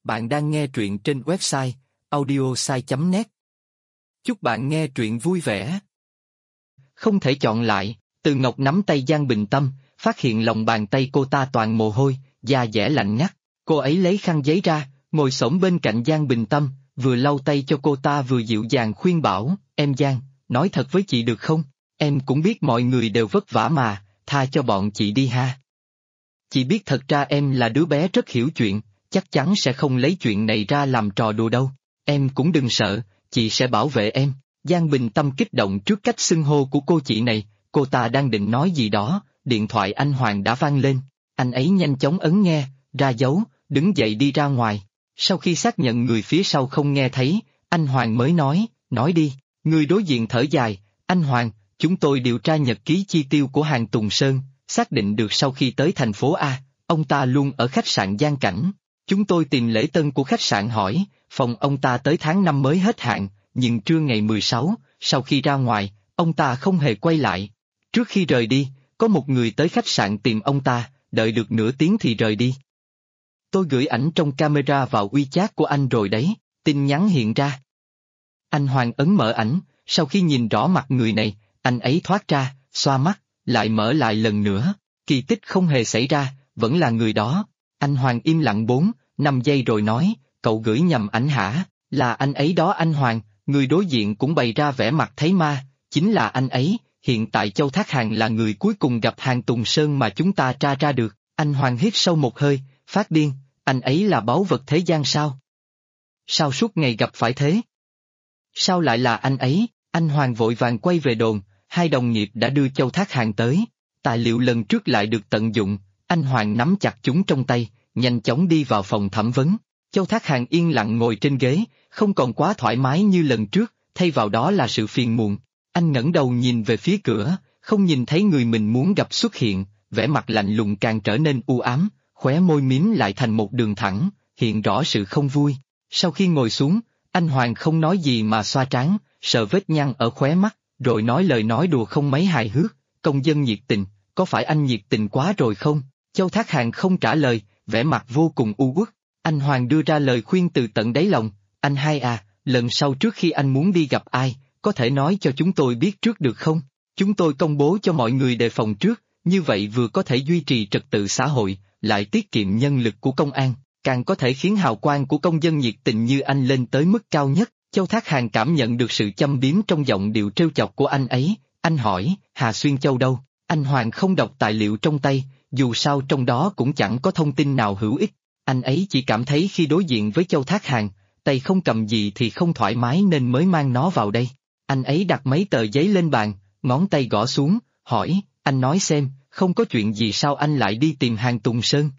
Bạn đang nghe truyện trên website audiosai.net. Chúc bạn nghe truyện vui vẻ. Không thể chọn lại, Từ Ngọc nắm tay Giang Bình Tâm, phát hiện lòng bàn tay cô ta toàn mồ hôi, da dẻ lạnh ngắt. Cô ấy lấy khăn giấy ra, ngồi xổm bên cạnh Giang Bình Tâm, vừa lau tay cho cô ta vừa dịu dàng khuyên bảo, em Giang, nói thật với chị được không? Em cũng biết mọi người đều vất vả mà, tha cho bọn chị đi ha. Chị biết thật ra em là đứa bé rất hiểu chuyện, chắc chắn sẽ không lấy chuyện này ra làm trò đùa đâu. Em cũng đừng sợ, chị sẽ bảo vệ em. Giang Bình Tâm kích động trước cách xưng hô của cô chị này, cô ta đang định nói gì đó, điện thoại anh Hoàng đã vang lên. Anh ấy nhanh chóng ấn nghe, ra dấu, đứng dậy đi ra ngoài. Sau khi xác nhận người phía sau không nghe thấy, anh Hoàng mới nói đi. Người đối diện thở dài, anh Hoàng, chúng tôi điều tra nhật ký chi tiêu của Hàn Tùng Sơn, xác định được sau khi tới thành phố A, ông ta luôn ở khách sạn Giang Cảnh. Chúng tôi tìm lễ tân của khách sạn hỏi, phòng ông ta tới tháng 5 mới hết hạn, nhưng trưa ngày 16, sau khi ra ngoài, ông ta không hề quay lại. Trước khi rời đi, có một người tới khách sạn tìm ông ta, đợi được nửa tiếng thì rời đi. Tôi gửi ảnh trong camera vào WeChat của anh rồi đấy, tin nhắn hiện ra. Anh Hoàng ấn mở ảnh, sau khi nhìn rõ mặt người này, anh ấy thoát ra, xoa mắt, lại mở lại lần nữa, kỳ tích không hề xảy ra, vẫn là người đó. Anh Hoàng im lặng 4-5 giây rồi nói, cậu gửi nhầm ảnh hả? Là anh ấy đó anh Hoàng. Người đối diện cũng bày ra vẻ mặt thấy ma, chính là anh ấy. Hiện tại Châu Thác Hàn là người cuối cùng gặp Hàn Tùng Sơn mà chúng ta tra ra được. Anh Hoàng hít sâu một hơi, phát điên, anh ấy là báu vật thế gian sao? Sao suốt ngày gặp phải thế? Sao lại là anh ấy? Anh Hoàng vội vàng quay về đồn, hai đồng nghiệp đã đưa Châu Thác Hàn tới. Tài liệu lần trước lại được tận dụng, anh Hoàng nắm chặt chúng trong tay, nhanh chóng đi vào phòng thẩm vấn. Châu Thác Hàn yên lặng ngồi trên ghế, không còn quá thoải mái như lần trước, thay vào đó là sự phiền muộn. Anh ngẩng đầu nhìn về phía cửa, không nhìn thấy người mình muốn gặp xuất hiện, vẻ mặt lạnh lùng càng trở nên u ám, khóe môi mím lại thành một đường thẳng, hiện rõ sự không vui. Sau khi ngồi xuống, anh Hoàng không nói gì mà xoa trán, sờ vết nhăn ở khóe mắt, rồi nói lời nói đùa không mấy hài hước, công dân nhiệt tình, có phải anh nhiệt tình quá rồi không? Châu Thác Hàn không trả lời, vẻ mặt vô cùng u uất. Anh Hoàng đưa ra lời khuyên từ tận đáy lòng, anh hai à, lần sau trước khi anh muốn đi gặp ai, có thể nói cho chúng tôi biết trước được không? Chúng tôi công bố cho mọi người đề phòng trước, như vậy vừa có thể duy trì trật tự xã hội, lại tiết kiệm nhân lực của công an, càng có thể khiến hào quang của công dân nhiệt tình như anh lên tới mức cao nhất. Châu Thác Hàn cảm nhận được sự châm biếm trong giọng điệu trêu chọc của anh ấy, anh hỏi, Hà Xuyên Châu đâu? Anh Hoàng không đọc tài liệu trong tay, dù sao trong đó cũng chẳng có thông tin nào hữu ích. Anh ấy chỉ cảm thấy khi đối diện với Châu Thác Hàn, tay không cầm gì thì không thoải mái nên mới mang nó vào đây. Anh ấy đặt mấy tờ giấy lên bàn, ngón tay gõ xuống, hỏi, anh nói xem, không có chuyện gì sao anh lại đi tìm Hàn Tùng Sơn?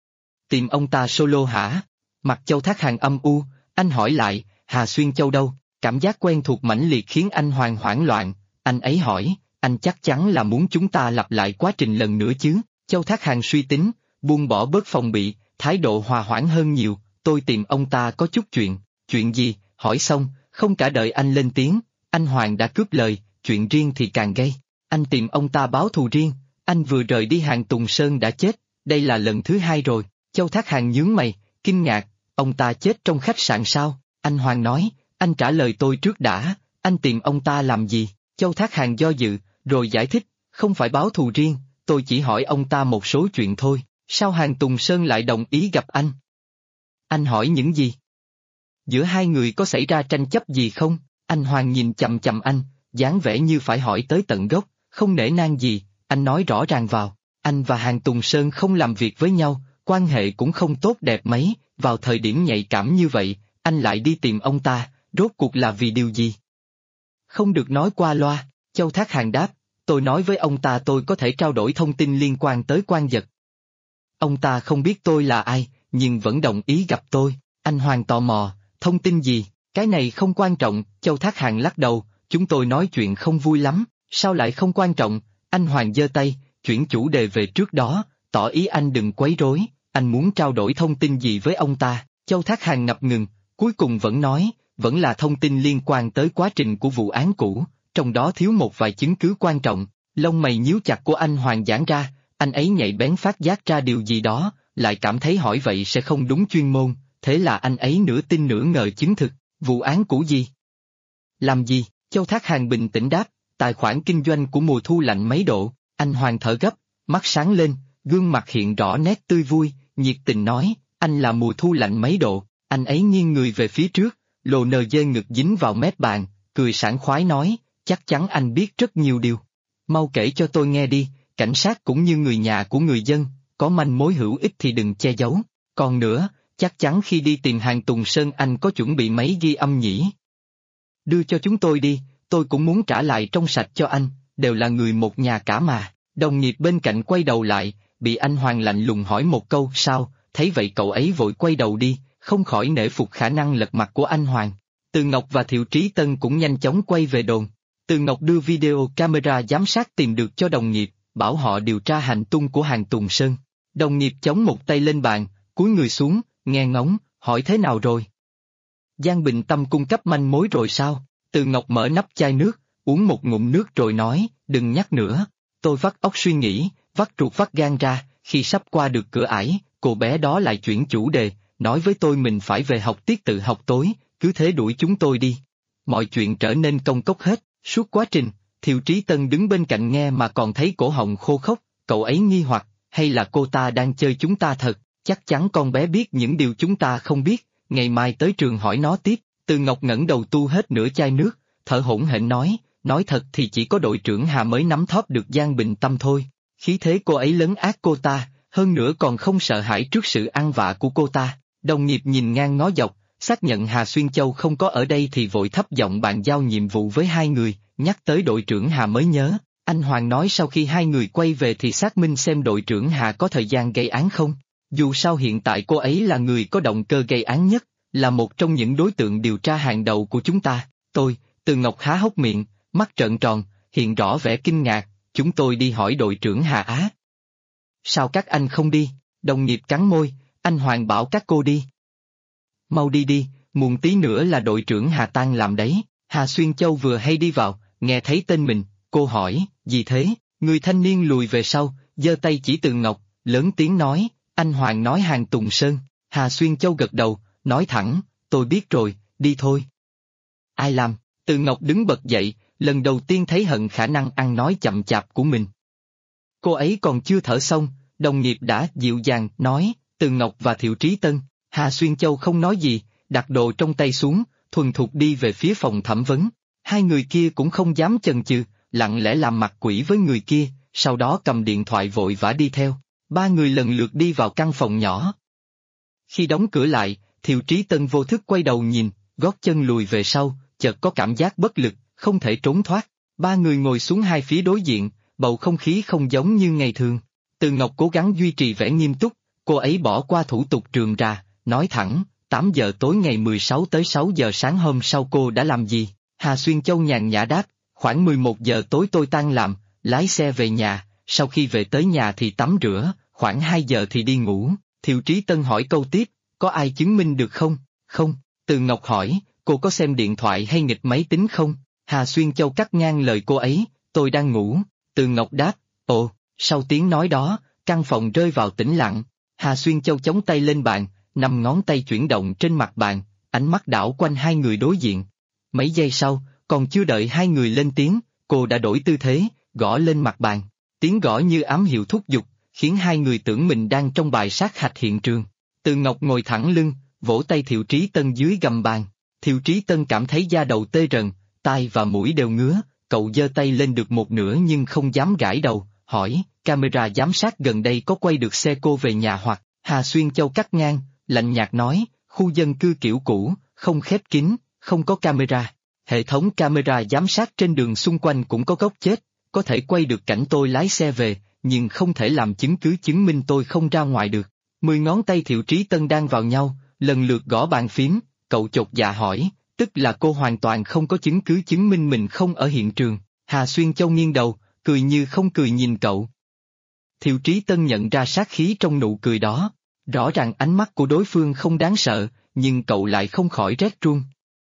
Tìm ông ta solo hả? Mặt Châu Thác Hàn âm u, anh hỏi lại, Hà Xuyên Châu đâu? Cảm giác quen thuộc mãnh liệt khiến anh Hoàng hoảng loạn, anh ấy hỏi, anh chắc chắn là muốn chúng ta lặp lại quá trình lần nữa chứ? Châu Thác Hàn suy tính, buông bỏ bớt phòng bị, thái độ hòa hoãn hơn nhiều, tôi tìm ông ta có chút chuyện gì? Hỏi xong, không cả đợi anh lên tiếng, anh Hoàng đã cướp lời, chuyện riêng thì càng gây. Anh tìm ông ta báo thù riêng, anh vừa rời đi Hàn Tùng Sơn đã chết, đây là lần thứ 2 rồi. Châu Thác Hàn nhướng mày, kinh ngạc, ông ta chết trong khách sạn sao? Anh Hoàng nói, anh trả lời tôi trước đã, anh tìm ông ta làm gì? Châu Thác Hàn do dự, rồi giải thích, không phải báo thù riêng, tôi chỉ hỏi ông ta một số chuyện thôi, sao Hàn Tùng Sơn lại đồng ý gặp anh? Anh hỏi những gì? Giữa hai người có xảy ra tranh chấp gì không? Anh Hoàng nhìn chằm chằm anh, dáng vẻ như phải hỏi tới tận gốc, không nể nang gì, anh nói rõ ràng vào, anh và Hàn Tùng Sơn không làm việc với nhau, quan hệ cũng không tốt đẹp mấy, vào thời điểm nhạy cảm như vậy, anh lại đi tìm ông ta, rốt cuộc là vì điều gì? Không được nói qua loa, Châu Thác Hàn đáp, tôi nói với ông ta tôi có thể trao đổi thông tin liên quan tới Quan Dật. Ông ta không biết tôi là ai, nhưng vẫn đồng ý gặp tôi. Anh Hoàng tò mò, thông tin gì? Cái này không quan trọng, Châu Thác Hàn lắc đầu, chúng tôi nói chuyện không vui lắm, sao lại không quan trọng? Anh Hoàng giơ tay, chuyển chủ đề về trước đó, tỏ ý anh đừng quấy rối, anh muốn trao đổi thông tin gì với ông ta? Châu Thác Hàn ngập ngừng, cuối cùng vẫn nói, vẫn là thông tin liên quan tới quá trình của vụ án cũ, trong đó thiếu một vài chứng cứ quan trọng. Lông mày nhíu chặt của anh Hoàng giãn ra, anh ấy nhạy bén phát giác ra điều gì đó, lại cảm thấy hỏi vậy sẽ không đúng chuyên môn, thế là anh ấy nửa tin nửa ngờ chứng thực, vụ án của gì? Làm gì? Châu Thác Hàng bình tĩnh đáp, tài khoản kinh doanh của mùa thu lạnh mấy độ, anh Hoàng thở gấp, mắt sáng lên, gương mặt hiện rõ nét tươi vui, nhiệt tình nói, anh là mùa thu lạnh mấy độ, anh ấy nghiêng người về phía trước, lồ nờ dê ngực dính vào mép bàn, cười sảng khoái nói, chắc chắn anh biết rất nhiều điều. Mau kể cho tôi nghe đi, cảnh sát cũng như người nhà của người dân, có manh mối hữu ích thì đừng che giấu, còn nữa, chắc chắn khi đi tìm hàng Tùng Sơn anh có chuẩn bị máy ghi âm nhỉ? Đưa cho chúng tôi đi, tôi cũng muốn trả lại trong sạch cho anh, đều là người một nhà cả mà. Đồng nghiệp bên cạnh quay đầu lại, bị anh Hoàng lạnh lùng hỏi một câu sao, thấy vậy cậu ấy vội quay đầu đi, không khỏi nể phục khả năng lật mặt của anh Hoàng. Từ Ngọc và Thiệu Trí Tân cũng nhanh chóng quay về đồn. Từ Ngọc đưa video camera giám sát tìm được cho đồng nghiệp, bảo họ điều tra hành tung của hàng Tùng Sơn. Đồng nghiệp chống một tay lên bàn, cúi người xuống, nghe ngóng, hỏi thế nào rồi? Giang Bình Tâm cung cấp manh mối rồi sao? Từ Ngọc mở nắp chai nước, uống một ngụm nước rồi nói, đừng nhắc nữa. Tôi vắt óc suy nghĩ, vắt ruột vắt gan ra, khi sắp qua được cửa ải, cô bé đó lại chuyển chủ đề, nói với tôi mình phải về học tiết tự học tối, cứ thế đuổi chúng tôi đi. Mọi chuyện trở nên công cốc hết, suốt quá trình, Thiệu Trí Tân đứng bên cạnh nghe mà còn thấy cổ họng khô khốc, cậu ấy nghi hoặc, hay là cô ta đang chơi chúng ta thật, chắc chắn con bé biết những điều chúng ta không biết, ngày mai tới trường hỏi nó tiếp. Từ Ngọc ngẩng đầu tu hết nửa chai nước, thở hổn hển nói thật thì chỉ có đội trưởng Hà mới nắm thóp được Giang Bình Tâm thôi, khí thế cô ấy lấn át cô ta, hơn nữa còn không sợ hãi trước sự ăn vạ của cô ta. Đồng nghiệp nhìn ngang ngó dọc, xác nhận Hà Xuyên Châu không có ở đây thì vội thấp giọng bàn giao nhiệm vụ với hai người, nhắc tới đội trưởng Hà mới nhớ, anh Hoàng nói sau khi hai người quay về thì xác minh xem đội trưởng Hà có thời gian gây án không, dù sao hiện tại cô ấy là người có động cơ gây án nhất, là một trong những đối tượng điều tra hàng đầu của chúng ta. Từ Ngọc há hốc miệng, mắt trợn tròn, hiện rõ vẻ kinh ngạc, chúng tôi đi hỏi đội trưởng Hà á. Sao các anh không đi? Đồng nghiệp cắn môi, anh Hoàng bảo các cô đi. Mau đi đi, muộn tí nữa là đội trưởng Hà tan làm đấy. Hà Xuyên Châu vừa hay đi vào, nghe thấy tên mình, cô hỏi, gì thế? Người thanh niên lùi về sau, giơ tay chỉ Từ Ngọc, lớn tiếng nói, anh Hoàng nói hàng Tùng Sơn. Hà Xuyên Châu gật đầu, nói thẳng, tôi biết rồi, đi thôi. Ai làm? Từ Ngọc đứng bật dậy, lần đầu tiên thấy hận khả năng ăn nói chậm chạp của mình. Cô ấy còn chưa thở xong, đồng nghiệp đã dịu dàng nói, Từ Ngọc và Thiệu Trí Tân. Hà Xuyên Châu không nói gì, đặt đồ trong tay xuống, thuần thục đi về phía phòng thẩm vấn. Hai người kia cũng không dám chần chừ, lặng lẽ làm mặt quỷ với người kia, sau đó cầm điện thoại vội vã đi theo. Ba người lần lượt đi vào căn phòng nhỏ. Khi đóng cửa lại, Thiệu Trí Tân vô thức quay đầu nhìn, gót chân lùi về sau, chợt có cảm giác bất lực, không thể trốn thoát. Ba người ngồi xuống hai phía đối diện, bầu không khí không giống như ngày thường. Từ Ngọc cố gắng duy trì vẻ nghiêm túc, cô ấy bỏ qua thủ tục rườm rà, nói thẳng, 8 giờ tối ngày 16 tới 6 giờ sáng hôm sau cô đã làm gì? Hà Xuyên Châu nhàn nhã đáp, khoảng 11 giờ tối tôi tan làm, lái xe về nhà, sau khi về tới nhà thì tắm rửa, khoảng 2 giờ thì đi ngủ. Thiệu Trí Tân hỏi câu tiếp, có ai chứng minh được không? Không. Từ Ngọc hỏi, cô có xem điện thoại hay nghịch máy tính không? Hà Xuyên Châu cắt ngang lời cô ấy, tôi đang ngủ. Từ Ngọc đáp, ồ, sau tiếng nói đó, căn phòng rơi vào tĩnh lặng. Hà Xuyên Châu chống tay lên bàn, 5 ngón tay chuyển động trên mặt bàn, ánh mắt đảo quanh hai người đối diện. Mấy giây sau, còn chưa đợi hai người lên tiếng, cô đã đổi tư thế, gõ lên mặt bàn. Tiếng gõ như ám hiệu thúc giục, khiến hai người tưởng mình đang trong bài sát hạch hiện trường. Từ Ngọc ngồi thẳng lưng, vỗ tay Thiệu Trí Tân dưới gầm bàn. Thiệu Trí Tân cảm thấy da đầu tê rần, tai và mũi đều ngứa, cậu giơ tay lên được một nửa nhưng không dám gãi đầu, hỏi, camera giám sát gần đây có quay được xe cô về nhà hoặc? Hà Xuyên Châu cắt ngang, lạnh nhạt nói, khu dân cư kiểu cũ, không khép kín, không có camera. Hệ thống camera giám sát trên đường xung quanh cũng có góc chết, có thể quay được cảnh tôi lái xe về, nhưng không thể làm chứng cứ chứng minh tôi không ra ngoài được. 10 ngón tay Thiệu Trí Tân đang vào nhau, lần lượt gõ bàn phím, cậu chột dạ hỏi, tức là cô hoàn toàn không có chứng cứ chứng minh mình không ở hiện trường. Hà Xuyên Châu nghiêng đầu, cười như không cười nhìn cậu. Thiệu Trí Tân nhận ra sát khí trong nụ cười đó, rõ ràng ánh mắt của đối phương không đáng sợ, nhưng cậu lại không khỏi rét run.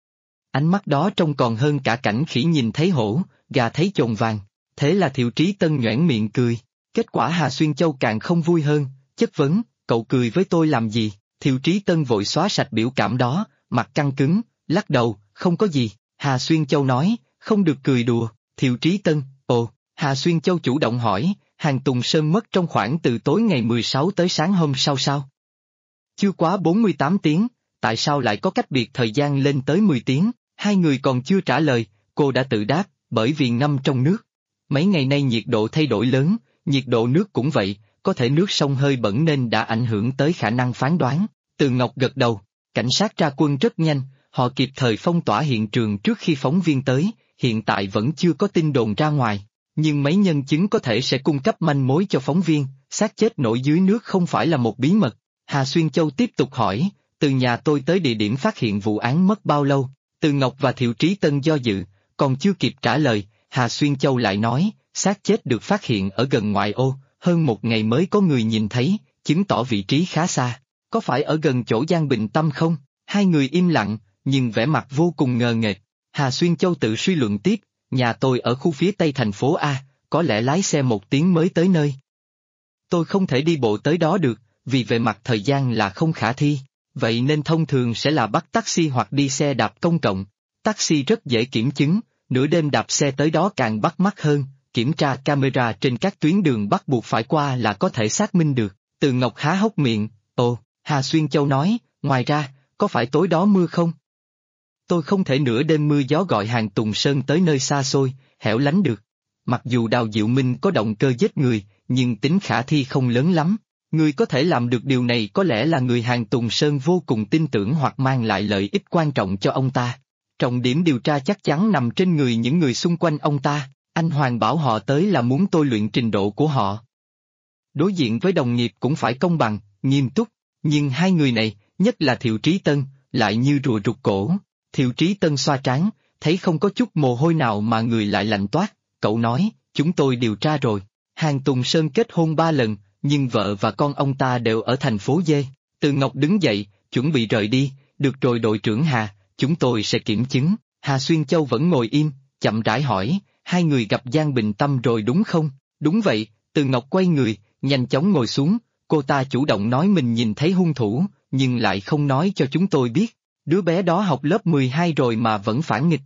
Ánh mắt đó trông còn hơn cả cảnh khỉ nhìn thấy hổ, gà thấy chồn vàng, thế là Thiệu Trí Tân nhoẻn miệng cười. Kết quả Hà Xuyên Châu càng không vui hơn, chất vấn, cậu cười với tôi làm gì? Thiệu Trí Tân vội xóa sạch biểu cảm đó, mặt căng cứng, lắc đầu, không có gì. Hà Xuyên Châu nói, không được cười đùa. Thiệu Trí Tân, ồ, Hà Xuyên Châu chủ động hỏi, Hàn Tùng Sơn mất trong khoảng từ tối ngày 16 tới sáng hôm sau sao? Chưa quá 48 tiếng, tại sao lại có cách biệt thời gian lên tới 10 tiếng? Hai người còn chưa trả lời, cô đã tự đáp, bởi vì ngâm trong nước. Mấy ngày nay nhiệt độ thay đổi lớn, nhiệt độ nước cũng vậy, có thể nước sông hơi bẩn nên đã ảnh hưởng tới khả năng phán đoán. Từ Ngọc gật đầu, cảnh sát ra quân rất nhanh, họ kịp thời phong tỏa hiện trường trước khi phóng viên tới, hiện tại vẫn chưa có tin đồn ra ngoài. Nhưng mấy nhân chứng có thể sẽ cung cấp manh mối cho phóng viên, xác chết nổi dưới nước không phải là một bí mật. Hà Xuyên Châu tiếp tục hỏi, từ nhà tôi tới địa điểm phát hiện vụ án mất bao lâu? Từ Ngọc và Thiệu Trí Tân do dự, còn chưa kịp trả lời, Hà Xuyên Châu lại nói, xác chết được phát hiện ở gần ngoại ô, hơn một ngày mới có người nhìn thấy, chứng tỏ vị trí khá xa. Có phải ở gần chỗ Giang Bình Tâm không? Hai người im lặng, nhưng vẻ mặt vô cùng ngờ nghệch. Hà Xuyên Châu tự suy luận tiếp, nhà tôi ở khu phía tây thành phố A, có lẽ lái xe 1 tiếng mới tới nơi. Tôi không thể đi bộ tới đó được, vì về mặt thời gian là không khả thi, vậy nên thông thường sẽ là bắt taxi hoặc đi xe đạp công cộng. Taxi rất dễ kiểm chứng, nửa đêm đạp xe tới đó càng bắt mắt hơn, kiểm tra camera trên các tuyến đường bắt buộc phải qua là có thể xác minh được. Từ Ngọc há hốc miệng, ồ, Hà Xuyên Châu nói, ngoài ra, có phải tối đó mưa không? Tôi không thể nửa đêm mưa gió gọi Hàn Tùng Sơn tới nơi xa xôi, hẻo lánh được. Mặc dù Đào Diệu Minh có động cơ giết người, nhưng tính khả thi không lớn lắm. Người có thể làm được điều này có lẽ là người Hàn Tùng Sơn vô cùng tin tưởng hoặc mang lại lợi ích quan trọng cho ông ta. Trọng điểm điều tra chắc chắn nằm trên người những người xung quanh ông ta, anh Hoàng bảo họ tới là muốn tôi luyện trình độ của họ. Đối diện với đồng nghiệp cũng phải công bằng, nghiêm túc, nhưng hai người này, nhất là Thiệu Trí Tân, lại như rùa rụt cổ. Thiệu Trí Tân xoa trán, thấy không có chút mồ hôi nào mà người lại lạnh toát, cậu nói, chúng tôi điều tra rồi. Hàn Tùng Sơn kết hôn 3 lần, nhưng vợ và con ông ta đều ở thành phố D. Từ Ngọc đứng dậy, chuẩn bị rời đi, được rồi đội trưởng Hà, chúng tôi sẽ kiểm chứng. Hà Xuyên Châu vẫn ngồi im, chậm rãi hỏi, hai người gặp Giang Bình Tâm rồi đúng không? Đúng vậy. Từ Ngọc quay người, nhanh chóng ngồi xuống, cô ta chủ động nói mình nhìn thấy hung thủ, nhưng lại không nói cho chúng tôi biết. Đứa bé đó học lớp 12 rồi mà vẫn phản nghịch.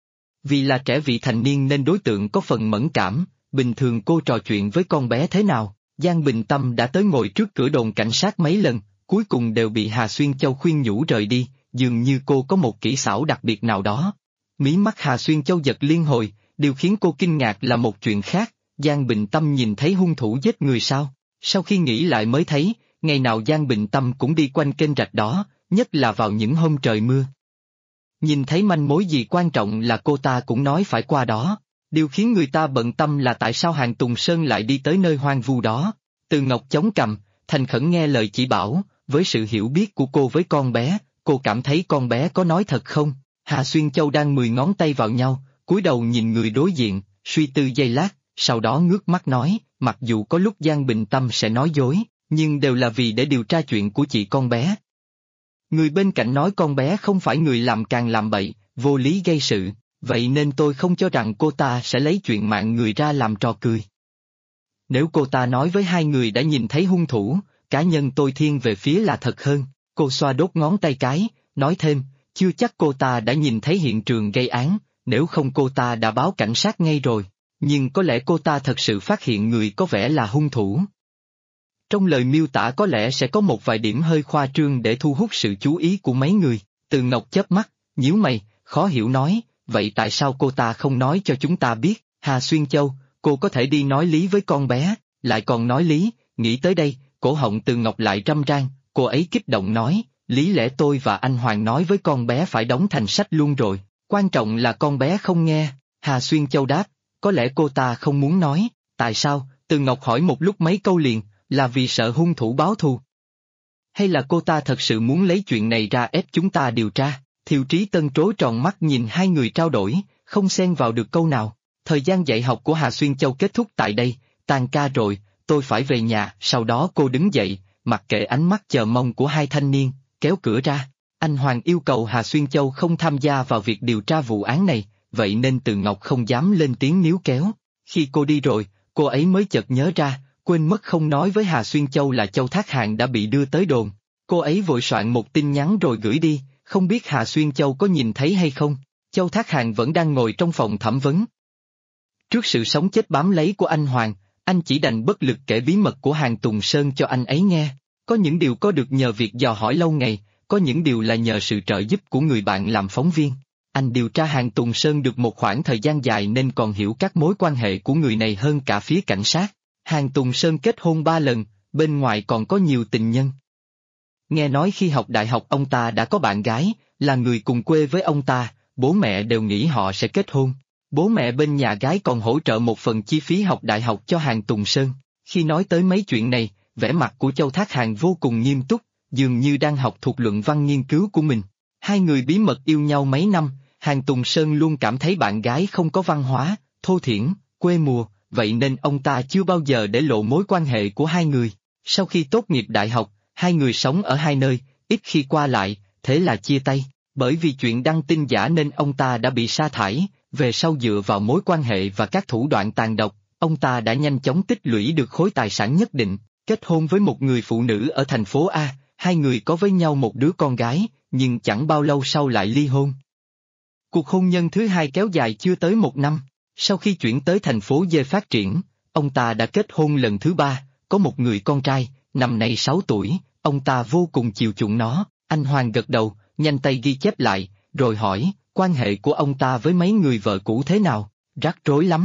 Vì là trẻ vị thành niên nên đối tượng có phần mẫn cảm, bình thường cô trò chuyện với con bé thế nào? Giang Bình Tâm đã tới ngồi trước cửa đồn cảnh sát mấy lần, cuối cùng đều bị Hà Xuyên Châu khuyên nhủ rời đi, dường như cô có một kỹ xảo đặc biệt nào đó. Mí mắt Hà Xuyên Châu giật liên hồi, điều khiến cô kinh ngạc là một chuyện khác, Giang Bình Tâm nhìn thấy hung thủ giết người sao? Sau khi nghĩ lại mới thấy, ngày nào Giang Bình Tâm cũng đi quanh kênh rạch đó, nhất là vào những hôm trời mưa. Nhìn thấy manh mối gì quan trọng là cô ta cũng nói phải qua đó. Điều khiến người ta bận tâm là tại sao Hàn Tùng Sơn lại đi tới nơi hoang vu đó. Từ Ngọc chống cằm, thành khẩn nghe lời chỉ bảo, với sự hiểu biết của cô với con bé, cô cảm thấy con bé có nói thật không? Hà Xuyên Châu đang 10 ngón tay vào nhau, cúi đầu nhìn người đối diện, suy tư giây lát, sau đó ngước mắt nói, mặc dù có lúc Giang Bình Tâm sẽ nói dối, nhưng đều là vì để điều tra chuyện của chị con bé. Người bên cạnh nói con bé không phải người làm càng làm bậy, vô lý gây sự, vậy nên tôi không cho rằng cô ta sẽ lấy chuyện mạng người ra làm trò cười. Nếu cô ta nói với hai người đã nhìn thấy hung thủ, cá nhân tôi thiên về phía là thật hơn. Cô xoa đốt ngón tay cái, nói thêm, chưa chắc cô ta đã nhìn thấy hiện trường gây án, nếu không cô ta đã báo cảnh sát ngay rồi, nhưng có lẽ cô ta thật sự phát hiện người có vẻ là hung thủ. Trong lời miêu tả có lẽ sẽ có một vài điểm hơi khoa trương để thu hút sự chú ý của mấy người. Từ Ngọc chớp mắt, nhíu mày, khó hiểu nói, vậy tại sao cô ta không nói cho chúng ta biết? Hà Xuyên Châu, cô có thể đi nói lý với con bé, lại còn nói lý, nghĩ tới đây, cổ họng Từ Ngọc lại râm ran, cô ấy kích động nói, lý lẽ tôi và anh Hoàng nói với con bé phải đóng thành sách luôn rồi, quan trọng là con bé không nghe. Hà Xuyên Châu đáp, có lẽ cô ta không muốn nói, tại sao? Từ Ngọc hỏi một lúc mấy câu liền, là vì sợ hung thủ báo thù? Hay là cô ta thật sự muốn lấy chuyện này ra ép chúng ta điều tra? Thiệu Trí Tân trố tròn mắt nhìn hai người trao đổi, không xen vào được câu nào. Thời gian dạy học của Hà Xuyên Châu kết thúc tại đây, tan ca rồi, tôi phải về nhà. Sau đó cô đứng dậy, mặc kệ ánh mắt chờ mong của hai thanh niên, kéo cửa ra. Anh Hoàng yêu cầu Hà Xuyên Châu không tham gia vào việc điều tra vụ án này, vậy nên Từ Ngọc không dám lên tiếng níu kéo. Khi cô đi rồi, cô ấy mới chợt nhớ ra, quên mất không nói với Hà Xuyên Châu là Châu Thác Hạng đã bị đưa tới đồn. Cô ấy vội soạn một tin nhắn rồi gửi đi, không biết Hà Xuyên Châu có nhìn thấy hay không? Châu Thác Hàn vẫn đang ngồi trong phòng thẩm vấn. Trước sự sống chết bám lấy của anh Hoàng, anh chỉ đành bất lực kể bí mật của Hàn Tùng Sơn cho anh ấy nghe. Có những điều có được nhờ việc dò hỏi lâu ngày, có những điều là nhờ sự trợ giúp của người bạn làm phóng viên. Anh điều tra Hàn Tùng Sơn được một khoảng thời gian dài nên còn hiểu các mối quan hệ của người này hơn cả phía cảnh sát. Hàn Tùng Sơn kết hôn 3 lần, bên ngoài còn có nhiều tình nhân. Nghe nói khi học đại học ông ta đã có bạn gái, là người cùng quê với ông ta, bố mẹ đều nghĩ họ sẽ kết hôn. Bố mẹ bên nhà gái còn hỗ trợ một phần chi phí học đại học cho Hàn Tùng Sơn. Khi nói tới mấy chuyện này, vẻ mặt của Châu Thác Hàn vô cùng nghiêm túc, dường như đang học thuộc luận văn nghiên cứu của mình. Hai người bí mật yêu nhau mấy năm, Hàn Tùng Sơn luôn cảm thấy bạn gái không có văn hóa, thô thiển, quê mùa, vậy nên ông ta chưa bao giờ để lộ mối quan hệ của hai người. Sau khi tốt nghiệp đại học, hai người sống ở hai nơi, ít khi qua lại, thế là chia tay. Bởi vì chuyện đăng tin giả nên ông ta đã bị sa thải, về sau dựa vào mối quan hệ và các thủ đoạn tàn độc, ông ta đã nhanh chóng tích lũy được khối tài sản nhất định, kết hôn với một người phụ nữ ở thành phố A, hai người có với nhau một đứa con gái, nhưng chẳng bao lâu sau lại ly hôn. Cuộc hôn nhân thứ hai kéo dài chưa tới 1 năm, sau khi chuyển tới thành phố D phát triển, ông ta đã kết hôn lần thứ 3, có một người con trai, năm nay 6 tuổi, ông ta vô cùng chiều chuộng nó. Anh Hoàng gật đầu, nhanh tay ghi chép lại, rồi hỏi, quan hệ của ông ta với mấy người vợ cũ thế nào? Rắc rối lắm.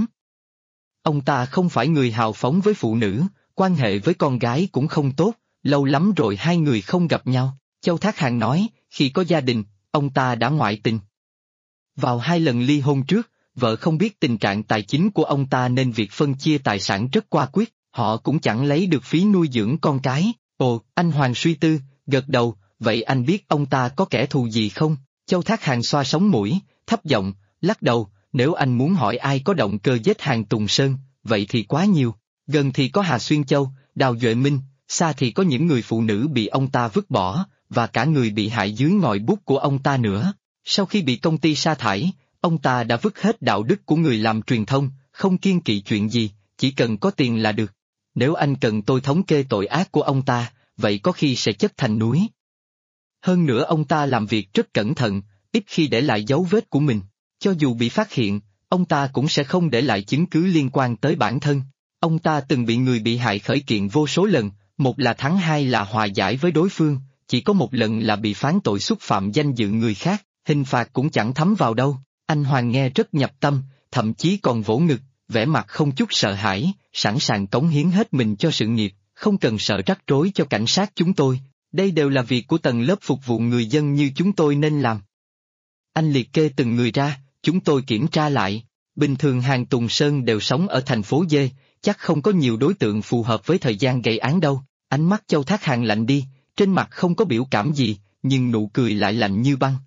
Ông ta không phải người hào phóng với phụ nữ, quan hệ với con gái cũng không tốt, lâu lắm rồi hai người không gặp nhau. Châu Thác Hàn nói, khi có gia đình, ông ta đã ngoại tình. Vào 2 lần ly hôn trước, vợ không biết tình trạng tài chính của ông ta nên việc phân chia tài sản rất qua quyết, họ cũng chẳng lấy được phí nuôi dưỡng con cái. Ồ, anh Hoàng suy tư, gật đầu, vậy anh biết ông ta có kẻ thù gì không? Châu Thác Hàn xoa sống mũi, thấp giọng, lắc đầu, nếu anh muốn hỏi ai có động cơ giết Hàn Tùng Sơn, vậy thì quá nhiều. Gần thì có Hà Xuyên Châu, Đào Duệ Minh, xa thì có những người phụ nữ bị ông ta vứt bỏ, và cả người bị hại dưới ngòi bút của ông ta nữa. Sau khi bị công ty sa thải, ông ta đã vứt hết đạo đức của người làm truyền thông, không kiêng kỵ chuyện gì, chỉ cần có tiền là được. Nếu anh cần tôi thống kê tội ác của ông ta, vậy có khi sẽ chất thành núi. Hơn nữa ông ta làm việc rất cẩn thận, ít khi để lại dấu vết của mình. Cho dù bị phát hiện, ông ta cũng sẽ không để lại chứng cứ liên quan tới bản thân. Ông ta từng bị người bị hại khởi kiện vô số lần, một là thắng hai là hòa giải với đối phương, chỉ có một lần là bị phán tội xúc phạm danh dự người khác, hình phạt cũng chẳng thấm vào đâu. Anh Hoàng nghe rất nhập tâm, thậm chí còn vỗ ngực, vẻ mặt không chút sợ hãi, sẵn sàng cống hiến hết mình cho sự nghiệp, không cần sợ rắc rối cho cảnh sát chúng tôi. Đây đều là việc của tầng lớp phục vụ người dân như chúng tôi nên làm. Anh liệt kê từng người ra, chúng tôi kiểm tra lại. Bình thường Hàn Tùng Sơn đều sống ở thành phố D, chắc không có nhiều đối tượng phù hợp với thời gian gây án đâu. Ánh mắt Châu Thác Hàn lạnh đi, trên mặt không có biểu cảm gì, nhưng nụ cười lại lạnh như băng.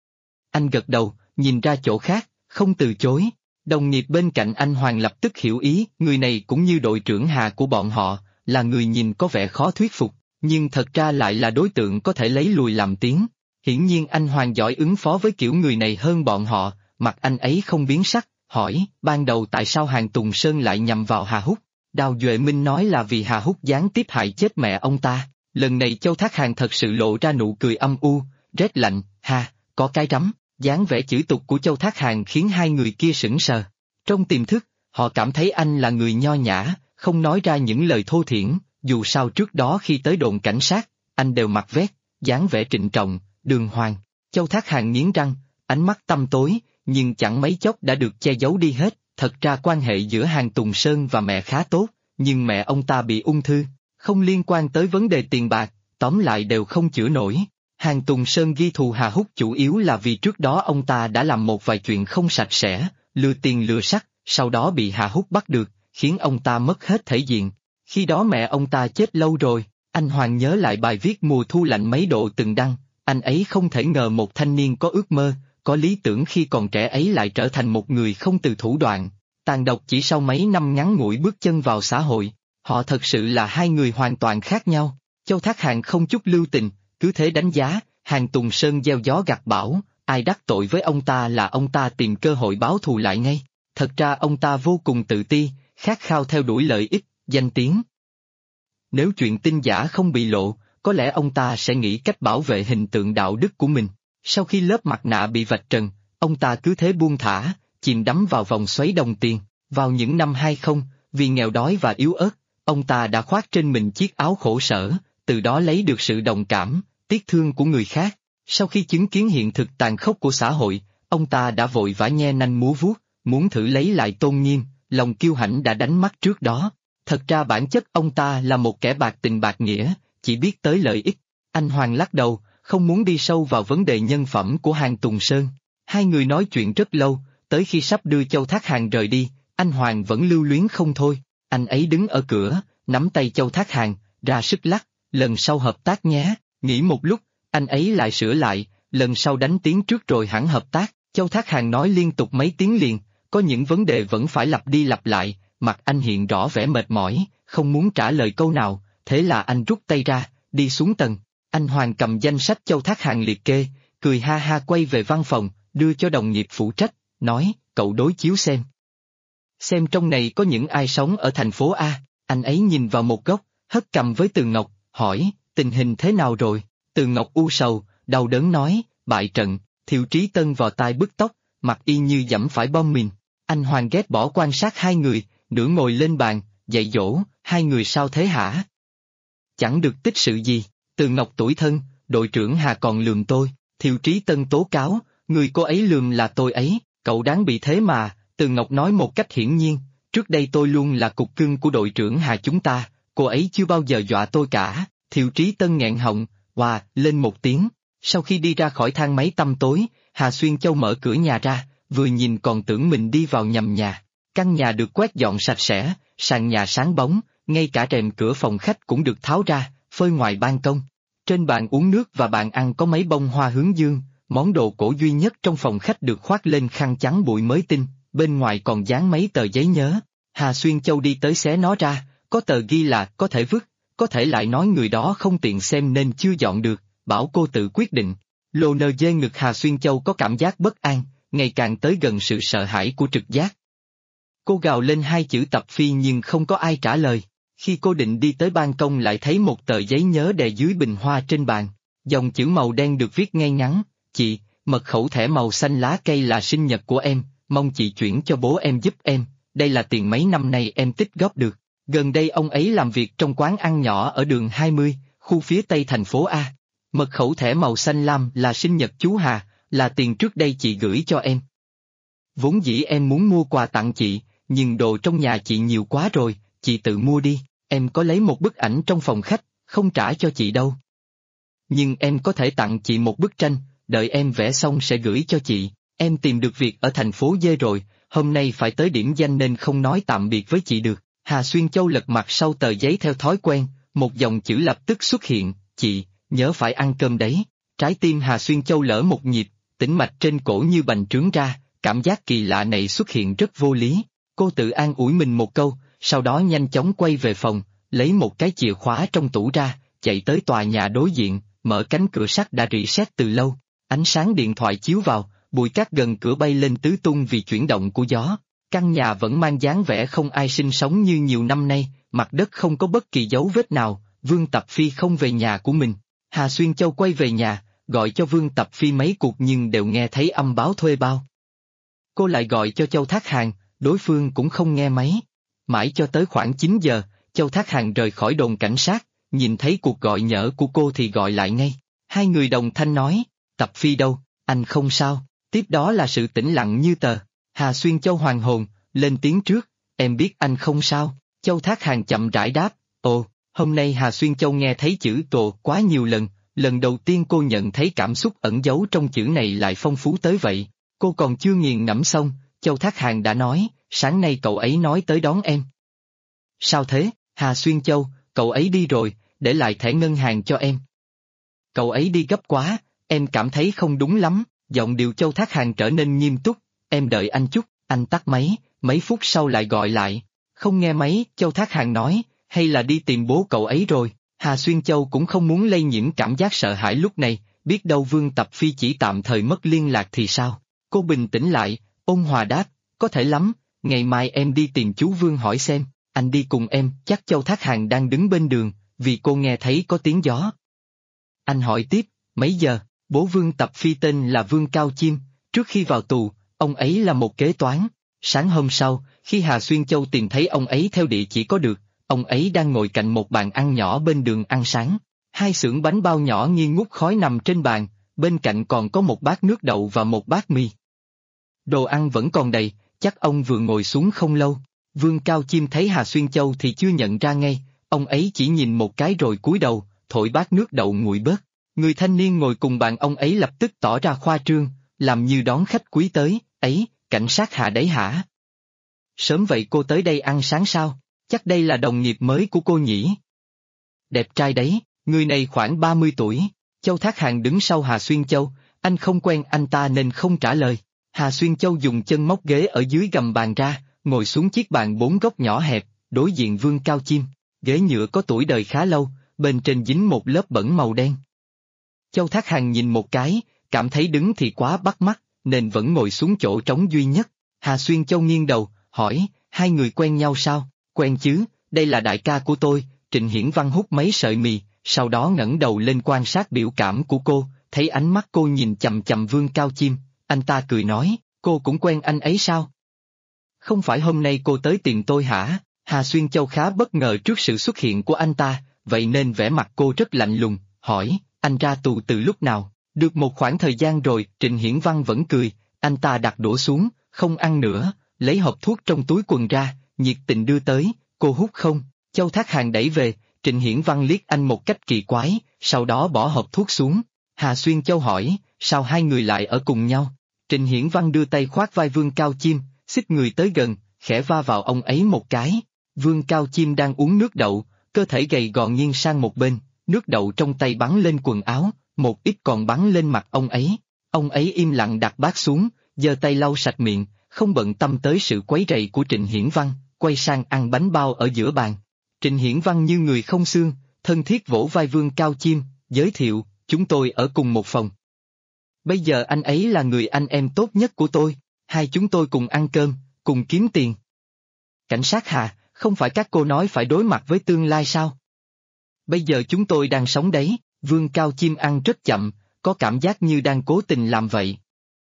Anh gật đầu, nhìn ra chỗ khác, không từ chối. Đồng nghiệp bên cạnh anh Hoàng lập tức hiểu ý, người này cũng như đội trưởng Hà của bọn họ, là người nhìn có vẻ khó thuyết phục, nhưng thật ra lại là đối tượng có thể lấy lùi làm tiến. Hiển nhiên anh Hoàng giỏi ứng phó với kiểu người này hơn bọn họ, mặt anh ấy không biến sắc, hỏi, ban đầu tại sao Hàn Tùng Sơn lại nhằm vào Hà Húc? Đào Duệ Minh nói là vì Hà Húc gián tiếp hại chết mẹ ông ta. Lần này Châu Thác Hàn thật sự lộ ra nụ cười âm u, rét lạnh, ha, có cái rắm. Dáng vẻ chữ tục của Châu Thác Hàn khiến hai người kia sững sờ. Trong tiềm thức, họ cảm thấy anh là người nho nhã, không nói ra những lời thô thiển, dù sao trước đó khi tới đồn cảnh sát, anh đều mặc vest, dáng vẻ trịnh trọng, đường hoàng. Châu Thác Hàn nghiến răng, ánh mắt tăm tối, nhưng chẳng mấy chốc đã được che giấu đi hết. Thật ra quan hệ giữa Hàn Tùng Sơn và mẹ khá tốt, nhưng mẹ ông ta bị ung thư, không liên quan tới vấn đề tiền bạc, tóm lại đều không chữa nổi. Hàn Tùng Sơn ghi thù Hà Húc chủ yếu là vì trước đó ông ta đã làm một vài chuyện không sạch sẽ, lừa tiền lừa sắc, sau đó bị Hà Húc bắt được, khiến ông ta mất hết thể diện. Khi đó mẹ ông ta chết lâu rồi, anh Hoàng nhớ lại bài viết mùa thu lạnh mấy độ từng đăng, anh ấy không thể ngờ một thanh niên có ước mơ, có lý tưởng khi còn trẻ ấy lại trở thành một người không từ thủ đoạn, tàn độc chỉ sau mấy năm ngắn ngủi bước chân vào xã hội. Họ thật sự là hai người hoàn toàn khác nhau. Châu Thác Hàn không chút lưu tình, cứ thế đánh giá, Hàn Tùng Sơn gieo gió gặt bão, ai đắc tội với ông ta là ông ta tìm cơ hội báo thù lại ngay. Thật ra ông ta vô cùng tự ti, khát khao theo đuổi lợi ích, danh tiếng. Nếu chuyện tin giả không bị lộ, có lẽ ông ta sẽ nghĩ cách bảo vệ hình tượng đạo đức của mình. Sau khi lớp mặt nạ bị vạch trần, ông ta cứ thế buông thả, chìm đắm vào vòng xoáy đồng tiền. Vào những năm 20, vì nghèo đói và yếu ớt, ông ta đã khoác trên mình chiếc áo khổ sở, từ đó lấy được sự đồng cảm, tiếc thương của người khác. Sau khi chứng kiến hiện thực tàn khốc của xã hội, ông ta đã vội vã nhe nanh múa vuốt, muốn thử lấy lại tôn nghiêm, lòng kiêu hãnh đã đánh mất trước đó. Thật ra bản chất ông ta là một kẻ bạc tình bạc nghĩa, chỉ biết tới lợi ích. Anh Hoàng lắc đầu, không muốn đi sâu vào vấn đề nhân phẩm của Hàn Tùng Sơn. Hai người nói chuyện rất lâu, tới khi sắp đưa Châu Thác Hàn rời đi, anh Hoàng vẫn lưu luyến không thôi. Anh ấy đứng ở cửa, nắm tay Châu Thác Hàn, ra sức lắc, lần sau hợp tác nhé. Nghĩ một lúc, anh ấy lại sửa lại, lần sau đánh tiếng trước rồi hẳn hợp tác. Châu Thác Hàn nói liên tục mấy tiếng liền, có những vấn đề vẫn phải lặp đi lặp lại, mặt anh hiện rõ vẻ mệt mỏi, không muốn trả lời câu nào, thế là anh rút tay ra, đi xuống tầng. Anh Hoàng cầm danh sách Châu Thác Hàn liệt kê, cười ha ha quay về văn phòng, đưa cho đồng nghiệp phụ trách, nói, cậu đối chiếu xem. Xem trong này có những ai sống ở thành phố A. Anh ấy nhìn vào một góc, hất cằm với Từ Ngọc, hỏi, tình hình thế nào rồi? Từ Ngọc u sầu, đau đớn nói, bại trận. Thiệu Trí Tân vò tai bứt tóc, mặt y như giẫm phải bom mìn. Anh Hoàng ghét bỏ quan sát hai người, nửa ngồi lên bàn, dạy dỗ, hai người sao thế hả? Chẳng được tích sự gì. Từ Ngọc tủi thân, đội trưởng Hà còn lườm tôi. Thiệu Trí Tân tố cáo, người cô ấy lườm là tôi ấy, cậu đáng bị thế mà. Từ Ngọc nói một cách hiển nhiên, trước đây tôi luôn là cục cưng của đội trưởng Hà chúng ta, cô ấy chưa bao giờ dọa tôi cả. Thiệu Trí Tân nghẹn họng, oà, lên một tiếng. Sau khi đi ra khỏi thang máy tăm tối, Hà Xuyên Châu mở cửa nhà ra, vừa nhìn còn tưởng mình đi vào nhầm nhà. Căn nhà được quét dọn sạch sẽ, sàn nhà sáng bóng, ngay cả rèm cửa phòng khách cũng được tháo ra, phơi ngoài ban công. Trên bàn uống nước và bàn ăn có mấy bông hoa hướng dương, món đồ cổ duy nhất trong phòng khách được khoác lên khăn trắng bụi mới tinh, bên ngoài còn dán mấy tờ giấy nhớ. Hà Xuyên Châu đi tới xé nó ra, có tờ ghi là có thể vứt, có thể lại nói người đó không tiện xem nên chưa dọn được, bảo cô tự quyết định. Lồ nờ dê ngực Hà Xuyên Châu có cảm giác bất an, ngày càng tới gần sự sợ hãi của trực giác. Cô gào lên hai chữ Tập Phi nhưng không có ai trả lời. Khi cô định đi tới ban công lại thấy một tờ giấy nhớ đè dưới bình hoa trên bàn. Dòng chữ màu đen được viết ngay ngắn, chị, mật khẩu thẻ màu xanh lá cây là sinh nhật của em, mong chị chuyển cho bố em giúp em, đây là tiền mấy năm nay em tích góp được. Gần đây ông ấy làm việc trong quán ăn nhỏ ở đường 20, khu phía tây thành phố A. Mật khẩu thẻ màu xanh lam là sinh nhật chú Hà, là tiền trước đây chị gửi cho em. Vốn dĩ em muốn mua quà tặng chị, nhưng đồ trong nhà chị nhiều quá rồi, chị tự mua đi, em có lấy một bức ảnh trong phòng khách, không trả cho chị đâu. Nhưng em có thể tặng chị một bức tranh, đợi em vẽ xong sẽ gửi cho chị, em tìm được việc ở thành phố D rồi, hôm nay phải tới điểm danh nên không nói tạm biệt với chị được. Hà Xuyên Châu lật mặt sau tờ giấy theo thói quen, một dòng chữ lập tức xuất hiện, chị, nhớ phải ăn cơm đấy. Trái tim Hà Xuyên Châu lỡ một nhịp, tĩnh mạch trên cổ như bành trướng ra, cảm giác kỳ lạ này xuất hiện rất vô lý. Cô tự an ủi mình một câu, sau đó nhanh chóng quay về phòng, lấy một cái chìa khóa trong tủ ra, chạy tới tòa nhà đối diện, mở cánh cửa sắt đã rỉ sét từ lâu. Ánh sáng điện thoại chiếu vào, bụi cát gần cửa bay lên tứ tung vì chuyển động của gió. Căn nhà vẫn mang dáng vẻ không ai sinh sống như nhiều năm nay, mặt đất không có bất kỳ dấu vết nào, Vương Tập Phi không về nhà của mình. Hà Xuyên Châu quay về nhà, gọi cho Vương Tập Phi mấy cuộc nhưng đều nghe thấy âm báo thuê bao. Cô lại gọi cho Châu Thác Hàn, đối phương cũng không nghe máy. Mãi cho tới khoảng 9 giờ, Châu Thác Hàn rời khỏi đồn cảnh sát, nhìn thấy cuộc gọi nhỡ của cô thì gọi lại ngay. Hai người đồng thanh nói, Tập Phi đâu, anh không sao, tiếp đó là sự tĩnh lặng như tờ. Hà Xuyên Châu hoàn hồn, lên tiếng trước, em biết anh không sao. Châu Thác Hàn chậm rãi đáp, ồ, hôm nay Hà Xuyên Châu nghe thấy chữ "tồ" quá nhiều lần đầu tiên cô nhận thấy cảm xúc ẩn giấu trong chữ này lại phong phú tới vậy. Cô còn chưa nghiền ngẫm xong, Châu Thác Hàn đã nói, sáng nay cậu ấy nói tới đón em. Sao thế, Hà Xuyên Châu, cậu ấy đi rồi, để lại thẻ ngân hàng cho em. Cậu ấy đi gấp quá, em cảm thấy không đúng lắm, giọng điệu Châu Thác Hàn trở nên nghiêm túc, em đợi anh chút, anh tắt máy, mấy phút sau lại gọi lại. Không nghe máy, Châu Thác Hàn nói, hay là đi tìm bố cậu ấy rồi. Hà Xuyên Châu cũng không muốn lây nhiễm cảm giác sợ hãi lúc này, biết đâu Vương Tập Phi chỉ tạm thời mất liên lạc thì sao. Cô bình tĩnh lại, ôn hòa đáp, có thể lắm, ngày mai em đi tìm chú Vương hỏi xem, anh đi cùng em. Chắc Châu Thác Hàn đang đứng bên đường, vì cô nghe thấy có tiếng gió. Anh hỏi tiếp, mấy giờ? Bố Vương Tập Phi tên là Vương Cao Chiêm, trước khi vào tù, ông ấy là một kế toán. Sáng hôm sau, khi Hà Xuyên Châu tìm thấy ông ấy theo địa chỉ có được, ông ấy đang ngồi cạnh một bàn ăn nhỏ bên đường ăn sáng. Hai xưởng bánh bao nhỏ nghi ngút khói nằm trên bàn, bên cạnh còn có một bát nước đậu và một bát mì. Đồ ăn vẫn còn đầy, chắc ông vừa ngồi xuống không lâu. Vương Cao Chiêm thấy Hà Xuyên Châu thì chưa nhận ra ngay, ông ấy chỉ nhìn một cái rồi cúi đầu, thổi bát nước đậu nguội bớt. Người thanh niên ngồi cùng bàn ông ấy lập tức tỏ ra khoa trương, làm như đón khách quý tới, ấy, cảnh sát Hà đấy hả? Sớm vậy cô tới đây ăn sáng sao? Chắc đây là đồng nghiệp mới của cô nhỉ? Đẹp trai đấy, người này khoảng 30 tuổi. Châu Thác Hàn đứng sau Hà Xuyên Châu, anh không quen anh ta nên không trả lời. Hà Xuyên Châu dùng chân móc ghế ở dưới gầm bàn ra, ngồi xuống chiếc bàn 4 góc nhỏ hẹp, đối diện Vương Cao Chiêm. Ghế nhựa có tuổi đời khá lâu, bên trên dính một lớp bẩn màu đen. Châu Thác Hàn nhìn một cái, cảm thấy đứng thì quá bắt mắt, nên vẫn ngồi xuống chỗ trống duy nhất. Hà Xuyên Châu nghiêng đầu, hỏi, hai người quen nhau sao? Quen chứ, đây là đại ca của tôi. Trịnh Hiển Văn hút mấy sợi mì, sau đó ngẩng đầu lên quan sát biểu cảm của cô, thấy ánh mắt cô nhìn chằm chằm Vương Cao Chiêm, anh ta cười nói, cô cũng quen anh ấy sao? Không phải hôm nay cô tới tìm tôi hả? Hà Xuyên Châu khá bất ngờ trước sự xuất hiện của anh ta, vậy nên vẻ mặt cô rất lạnh lùng, hỏi, anh ra tù từ lúc nào? Được một khoảng thời gian rồi. Trịnh Hiển Văn vẫn cười, anh ta đặt đũa xuống, không ăn nữa, lấy hộp thuốc trong túi quần ra, nhiệt tình đưa tới, cô hút không? Châu Thác Hàn đẩy về, Trịnh Hiển Văn liếc anh một cách kỳ quái, sau đó bỏ hộp thuốc xuống. Hà Xuyên Châu hỏi, sao hai người lại ở cùng nhau? Trịnh Hiển Văn đưa tay khoác vai Vương Cao Chiêm, xích người tới gần, khẽ va vào ông ấy một cái. Vương Cao Chiêm đang uống nước đậu, cơ thể gầy gò nghiêng sang một bên, nước đậu trong tay bắn lên quần áo, một ít còn bắn lên mặt ông ấy. Ông ấy im lặng đặt bát xuống, giơ tay lau sạch miệng, không bận tâm tới sự quấy rầy của Trịnh Hiển Văn, quay sang ăn bánh bao ở giữa bàn. Trịnh Hiển Văn như người không xương, thân thiết vỗ vai Vương Cao Chiêm, giới thiệu, chúng tôi ở cùng một phòng. Bây giờ anh ấy là người anh em tốt nhất của tôi, hai chúng tôi cùng ăn cơm, cùng kiếm tiền. Cảnh sát Hà, không phải các cô nói phải đối mặt với tương lai sao? Bây giờ chúng tôi đang sống đấy. Vương Cao Chiêm ăn rất chậm, có cảm giác như đang cố tình làm vậy.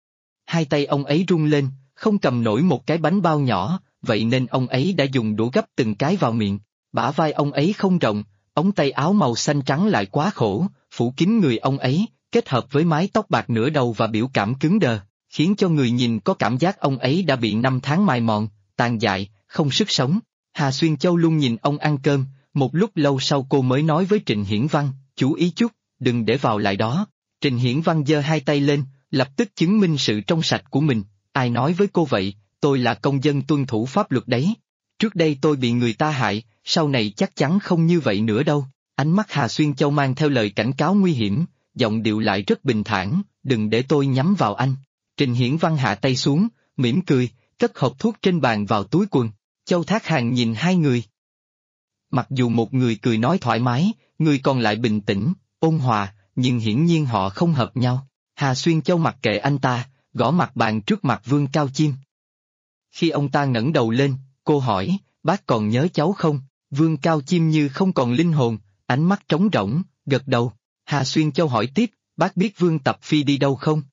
Hai tay ông ấy run lên, không cầm nổi một cái bánh bao nhỏ, vậy nên ông ấy đã dùng đũa gấp từng cái vào miệng. Bả vai ông ấy không rộng, ống tay áo màu xanh trắng lại quá khổ, phủ kín người ông ấy, kết hợp với mái tóc bạc nửa đầu và biểu cảm cứng đờ, khiến cho người nhìn có cảm giác ông ấy đã bị 5 tháng mài mòn, tàn dại, không sức sống. Hà Xuyên Châu luôn nhìn ông ăn cơm, một lúc lâu sau cô mới nói với Trịnh Hiển Văn, chú ý chút, đừng để vào lại đó. Trịnh Hiển Văn giơ hai tay lên, lập tức chứng minh sự trong sạch của mình, ai nói với cô vậy, tôi là công dân tuân thủ pháp luật đấy. Trước đây tôi bị người ta hại, sau này chắc chắn không như vậy nữa đâu. Ánh mắt Hà Xuyên Châu mang theo lời cảnh cáo nguy hiểm, giọng điệu lại rất bình thản, đừng để tôi nhắm vào anh. Trịnh Hiển Văn hạ tay xuống, mỉm cười, cất hộp thuốc trên bàn vào túi quần. Châu Thác Hàn nhìn hai người. Mặc dù một người cười nói thoải mái, người còn lại bình tĩnh, ôn hòa, nhưng hiển nhiên họ không hợp nhau. Hà Xuyên Châu mặc kệ anh ta, gõ mặt bàn trước mặt Vương Cao Chiêm. Khi ông ta ngẩng đầu lên, cô hỏi, bác còn nhớ cháu không? Vương Cao Chiêm như không còn linh hồn, ánh mắt trống rỗng, gật đầu. Hà Xuyên Châu hỏi tiếp, bác biết Vương Tập Phi đi đâu không?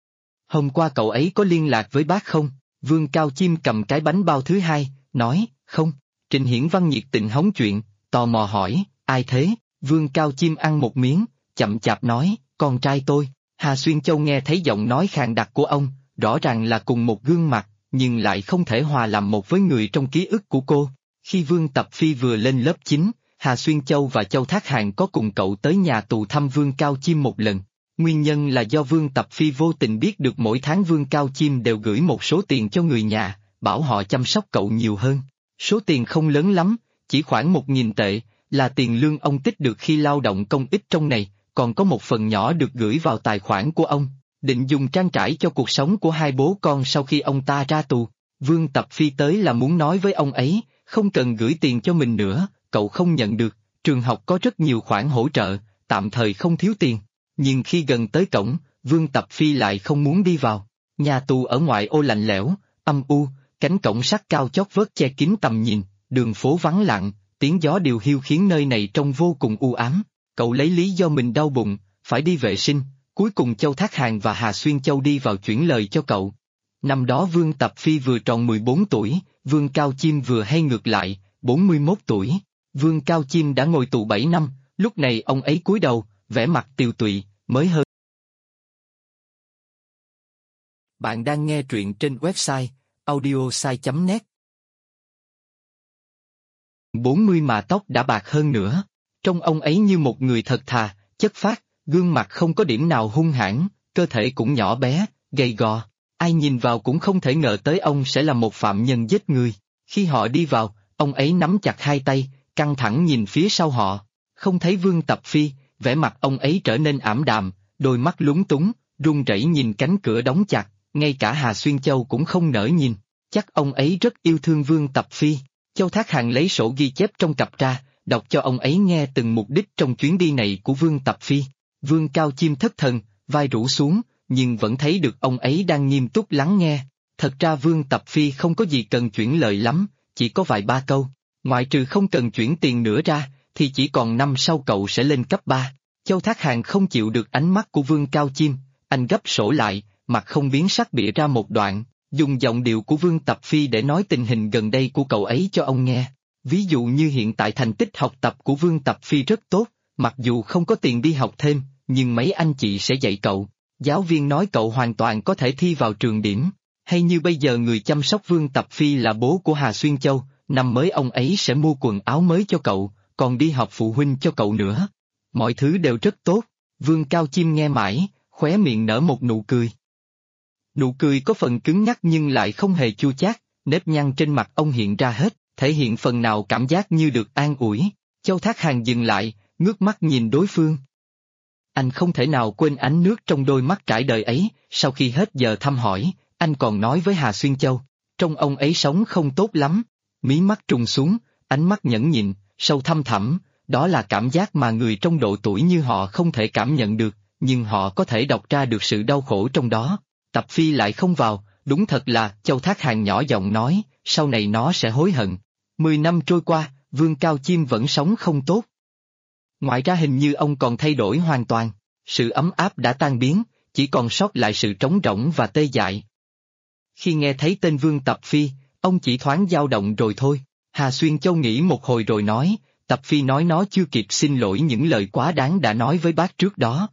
Hôm qua cậu ấy có liên lạc với bác không? Vương Cao Chiêm cầm cái bánh bao thứ hai, nói, không. Trịnh Hiển Văn nhiệt tình hóng chuyện, tò mò hỏi, ai thế? Vương Cao Chiêm ăn một miếng, chậm chạp nói, con trai tôi. Hà Xuyên Châu nghe thấy giọng nói khàn đặc của ông, rõ ràng là cùng một gương mặt, nhưng lại không thể hòa làm một với người trong ký ức của cô. Khi Vương Tập Phi vừa lên lớp 9, Hà Xuyên Châu và Châu Thác Hàn có cùng cậu tới nhà tù thăm Vương Cao Chiêm một lần. Nguyên nhân là do Vương Tập Phi vô tình biết được mỗi tháng Vương Cao Chiêm đều gửi một số tiền cho người nhà, bảo họ chăm sóc cậu nhiều hơn. Số tiền không lớn lắm, chỉ khoảng 1.000 tệ, là tiền lương ông tích được khi lao động công ích trong này, còn có một phần nhỏ được gửi vào tài khoản của ông, định dùng trang trải cho cuộc sống của hai bố con sau khi ông ta ra tù. Vương Tập Phi tới là muốn nói với ông ấy, không cần gửi tiền cho mình nữa, cậu không nhận được, trường học có rất nhiều khoản hỗ trợ, tạm thời không thiếu tiền. Nhưng khi gần tới cổng, Vương Tập Phi lại không muốn đi vào. Nhà tù ở ngoại ô lạnh lẽo, âm u, cánh cổng sắt cao chót vớt che kín tầm nhìn, đường phố vắng lặng, tiếng gió điều hiu khiến nơi này trông vô cùng u ám. Cậu lấy lý do mình đau bụng, phải đi vệ sinh, cuối cùng Châu Thác Hàn và Hà Xuyên Châu đi vào chuyển lời cho cậu. Năm đó Vương Tập Phi vừa tròn 14 tuổi, Vương Cao Chiêm vừa hay ngược lại, 41 tuổi. Vương Cao Chiêm đã ngồi tù 7 năm, lúc này ông ấy cúi đầu, vẻ mặt tiều tụy, mới hơn. Bạn đang nghe truyện trên website audiosai.net. 40 mà tóc đã bạc hơn nữa, trông ông ấy như một người thật thà, chất phác, gương mặt không có điểm nào hung hãn, cơ thể cũng nhỏ bé, gầy gò. Ai nhìn vào cũng không thể ngờ tới ông sẽ là một phạm nhân giết người. Khi họ đi vào, ông ấy nắm chặt hai tay, căng thẳng nhìn phía sau họ. Không thấy Vương Tập Phi, vẻ mặt ông ấy trở nên ảm đạm, đôi mắt lúng túng, run rẩy nhìn cánh cửa đóng chặt, ngay cả Hà Xuyên Châu cũng không nỡ nhìn. Chắc ông ấy rất yêu thương Vương Tập Phi. Châu Thác Hàn lấy sổ ghi chép trong cặp ra, đọc cho ông ấy nghe từng mục đích trong chuyến đi này của Vương Tập Phi. Vương Cao Chiêm thất thần, vai rũ xuống, nhưng vẫn thấy được ông ấy đang nghiêm túc lắng nghe. Thật ra Vương Tập Phi không có gì cần chuyển lời lắm, chỉ có vài ba câu. Ngoại trừ không cần chuyển tiền nữa ra, thì chỉ còn năm sau cậu sẽ lên cấp 3. Châu Thác Hàn không chịu được ánh mắt của Vương Cao Chiêm, anh gấp sổ lại, mặt không biến sắc bịa ra một đoạn, dùng giọng điệu của Vương Tập Phi để nói tình hình gần đây của cậu ấy cho ông nghe. Ví dụ như hiện tại thành tích học tập của Vương Tập Phi rất tốt, mặc dù không có tiền đi học thêm, nhưng mấy anh chị sẽ dạy cậu. Giáo viên nói cậu hoàn toàn có thể thi vào trường điểm. Hay như bây giờ người chăm sóc Vương Tập Phi là bố của Hà Xuyên Châu, năm mới ông ấy sẽ mua quần áo mới cho cậu, còn đi học phụ huynh cho cậu nữa. Mọi thứ đều rất tốt. Vương Cao Chiêm nghe mãi, khóe miệng nở một nụ cười. Nụ cười có phần cứng nhắc nhưng lại không hề chua chát, nếp nhăn trên mặt ông hiện ra hết, thể hiện phần nào cảm giác như được an ủi. Châu Thác Hàn dừng lại, ngước mắt nhìn đối phương. Anh không thể nào quên ánh nước trong đôi mắt trải đời ấy. Sau khi hết giờ thăm hỏi, anh còn nói với Hà Xuyên Châu, trông ông ấy sống không tốt lắm. Mí mắt trùng xuống, ánh mắt nhẫn nhịn, sâu thăm thẳm, đó là cảm giác mà người trong độ tuổi như họ không thể cảm nhận được, nhưng họ có thể đọc ra được sự đau khổ trong đó. Tập Phi lại không vào, đúng thật là, Châu Thác Hàn nhỏ giọng nói, sau này nó sẽ hối hận. 10 năm trôi qua, Vương Cao Chiêm vẫn sống không tốt. Ngoài ra hình như ông còn thay đổi hoàn toàn, sự ấm áp đã tan biến, chỉ còn sót lại sự trống rỗng và tê dại. Khi nghe thấy tên Vương Tập Phi, ông chỉ thoáng dao động rồi thôi. Hà Xuyên Châu nghĩ một hồi rồi nói, Tập Phi nói nó chưa kịp xin lỗi những lời quá đáng đã nói với bác trước đó.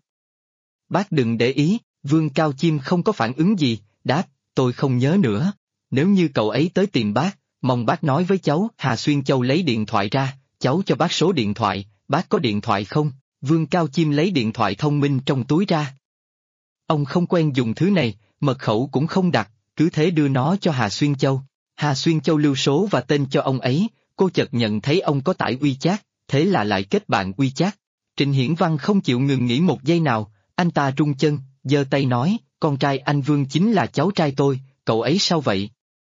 Bác đừng để ý. Vương Cao Chiêm không có phản ứng gì, đáp, tôi không nhớ nữa. Nếu như cậu ấy tới tìm bác, mong bác nói với cháu. Hà Xuyên Châu lấy điện thoại ra, cháu cho bác số điện thoại, bác có điện thoại không? Vương Cao Chiêm lấy điện thoại thông minh trong túi ra. Ông không quen dùng thứ này, mật khẩu cũng không đặt, cứ thế đưa nó cho Hà Xuyên Châu. Hà Xuyên Châu lưu số và tên cho ông ấy, cô chợt nhận thấy ông có tải WeChat, thế là lại kết bạn WeChat. Trịnh Hiển Văn không chịu ngừng nghỉ một giây nào, anh ta rung chân, giơ tay nói, con trai anh Vương chính là cháu trai tôi, cậu ấy sao vậy?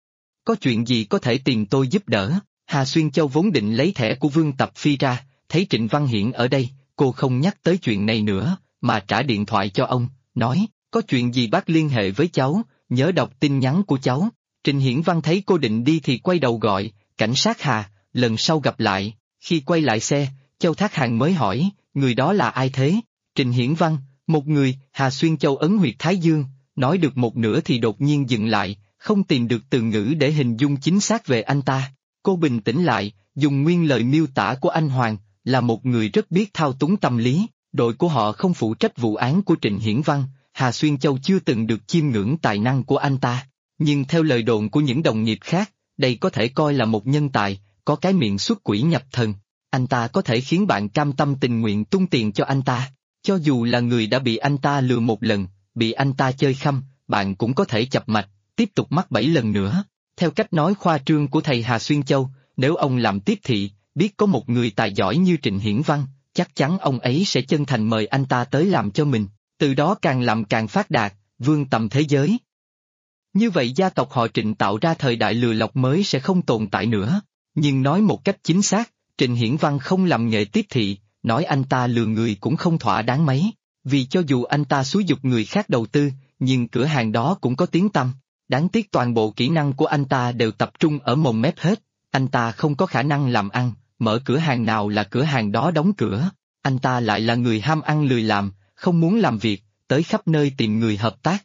Có chuyện gì có thể tìm tôi giúp đỡ? Hà Xuyên Châu vốn định lấy thẻ của Vương Tập Phi ra, thấy Trịnh Văn Hiển ở đây, cô không nhắc tới chuyện này nữa, mà trả điện thoại cho ông, nói, có chuyện gì bác liên hệ với cháu, nhớ đọc tin nhắn của cháu. Trịnh Hiển Văn thấy cô định đi thì quay đầu gọi, cảnh sát Hà, lần sau gặp lại. Khi quay lại xe, Châu Thác Hàn mới hỏi, người đó là ai thế? Trịnh Hiển Văn, một người. Hà Xuyên Châu ấn huyệt thái dương, nói được một nửa thì đột nhiên dừng lại, không tìm được từ ngữ để hình dung chính xác về anh ta. Cô bình tĩnh lại, dùng nguyên lời miêu tả của anh Hoàng, là một người rất biết thao túng tâm lý. Đội của họ không phụ trách vụ án của Trịnh Hiển Văn, Hà Xuyên Châu chưa từng được chiêm ngưỡng tài năng của anh ta. Nhưng theo lời đồn của những đồng nghiệp khác, đây có thể coi là một nhân tài, có cái miệng xuất quỷ nhập thần. Anh ta có thể khiến bạn cam tâm tình nguyện tung tiền cho anh ta. Cho dù là người đã bị anh ta lừa một lần, bị anh ta chơi khăm, bạn cũng có thể chập mạch, tiếp tục mắc 7 lần nữa. Theo cách nói khoa trương của thầy Hà Xuyên Châu, nếu ông làm tiếp thị, biết có một người tài giỏi như Trịnh Hiển Văn, chắc chắn ông ấy sẽ chân thành mời anh ta tới làm cho mình, từ đó càng làm càng phát đạt, vươn tầm thế giới. Như vậy gia tộc họ Trịnh tạo ra thời đại lừa lọc mới sẽ không tồn tại nữa. Nhưng nói một cách chính xác, Trịnh Hiển Văn không làm nghề tiếp thị, nói anh ta lừa người cũng không thỏa đáng mấy, vì cho dù anh ta xúi giục người khác đầu tư, nhưng cửa hàng đó cũng có tiếng tăm. Đáng tiếc toàn bộ kỹ năng của anh ta đều tập trung ở mồm mép hết, anh ta không có khả năng làm ăn, mở cửa hàng nào là cửa hàng đó đóng cửa. Anh ta lại là người ham ăn lười làm, không muốn làm việc, tới khắp nơi tìm người hợp tác.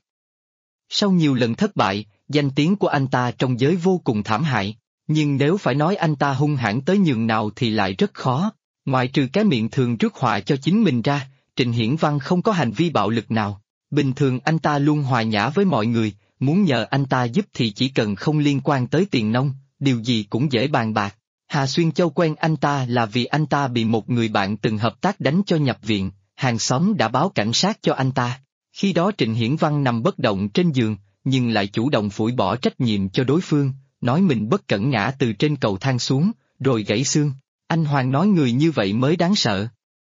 Sau nhiều lần thất bại, danh tiếng của anh ta trong giới vô cùng thảm hại, nhưng nếu phải nói anh ta hung hãn tới nhường nào thì lại rất khó. Ngoại trừ cái miệng thường rước họa cho chính mình ra, Trịnh Hiển Văn không có hành vi bạo lực nào. Bình thường anh ta luôn hòa nhã với mọi người, muốn nhờ anh ta giúp thì chỉ cần không liên quan tới tiền nong, điều gì cũng dễ bàn bạc. Hà Xuyên Châu quen anh ta là vì anh ta bị một người bạn từng hợp tác đánh cho nhập viện, hàng xóm đã báo cảnh sát cho anh ta. Khi đó Trịnh Hiển Văn nằm bất động trên giường, nhưng lại chủ động phủi bỏ trách nhiệm cho đối phương, nói mình bất cẩn ngã từ trên cầu thang xuống, rồi gãy xương. Anh Hoàng nói người như vậy mới đáng sợ.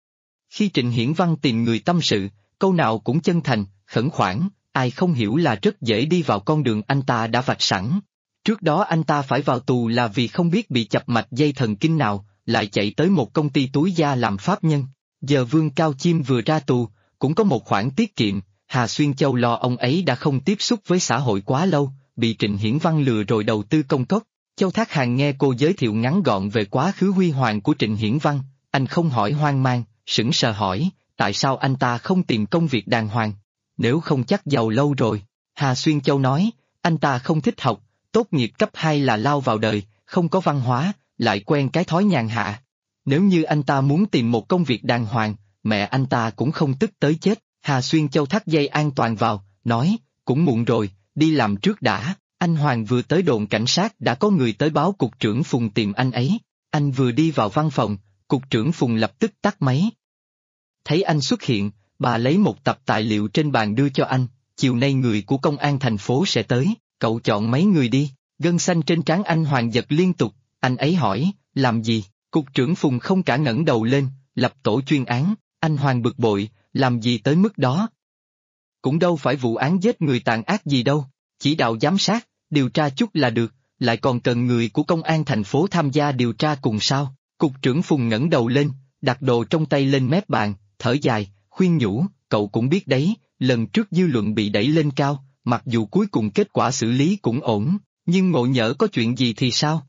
Khi Trịnh Hiển Văn tìm người tâm sự, câu nào cũng chân thành, khẩn khoản, ai không hiểu là rất dễ đi vào con đường anh ta đã vạch sẵn. Trước đó anh ta phải vào tù là vì không biết bị chập mạch dây thần kinh nào, lại chạy tới một công ty túi da làm pháp nhân. Giờ Vương Cao Chiêm vừa ra tù, cũng có một khoản tiết kiệm, Hà Xuyên Châu lo ông ấy đã không tiếp xúc với xã hội quá lâu, bị Trịnh Hiển Văn lừa rồi đầu tư công cốc. Châu Thác Hàn nghe cô giới thiệu ngắn gọn về quá khứ huy hoàng của Trịnh Hiển Văn, anh không hỏi hoang mang, sững sờ hỏi, tại sao anh ta không tìm công việc đàng hoàng? Nếu không chắc giàu lâu rồi. Hà Xuyên Châu nói, anh ta không thích học, tốt nghiệp cấp 2 là lao vào đời, không có văn hóa, lại quen cái thói nhàn hạ. Nếu như anh ta muốn tìm một công việc đàng hoàng, mẹ anh ta cũng không tức tới chết. Hà Xuyên Châu thắt dây an toàn vào, nói, cũng muộn rồi, đi làm trước đã. Anh Hoàng vừa tới đồn cảnh sát đã có người tới báo cục trưởng Phùng tìm anh ấy. Anh vừa đi vào văn phòng, cục trưởng Phùng lập tức tắt máy. Thấy anh xuất hiện, bà lấy một tập tài liệu trên bàn đưa cho anh, chiều nay người của công an thành phố sẽ tới, cậu chọn mấy người đi. Gân xanh trên trán anh Hoàng giật liên tục, anh ấy hỏi, làm gì? Cục trưởng Phùng không cả ngẩng đầu lên, lập tổ chuyên án. Anh Hoàng bực bội, làm gì tới mức đó? Cũng đâu phải vụ án giết người tàn ác gì đâu, chỉ đạo giám sát, điều tra chút là được, lại còn cần người của công an thành phố tham gia điều tra cùng sao? Cục trưởng Phùng ngẩng đầu lên, đặt đồ trong tay lên mép bàn, thở dài, khuyên nhủ, cậu cũng biết đấy, lần trước dư luận bị đẩy lên cao, mặc dù cuối cùng kết quả xử lý cũng ổn, nhưng ngộ nhỡ có chuyện gì thì sao?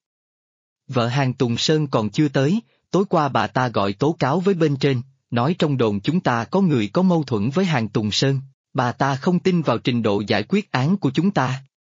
Vợ Hàn Tùng Sơn còn chưa tới, tối qua bà ta gọi tố cáo với bên trên, nói trong đồn chúng ta có người có mâu thuẫn với Hàn Tùng Sơn, bà ta không tin vào trình độ giải quyết án của chúng ta.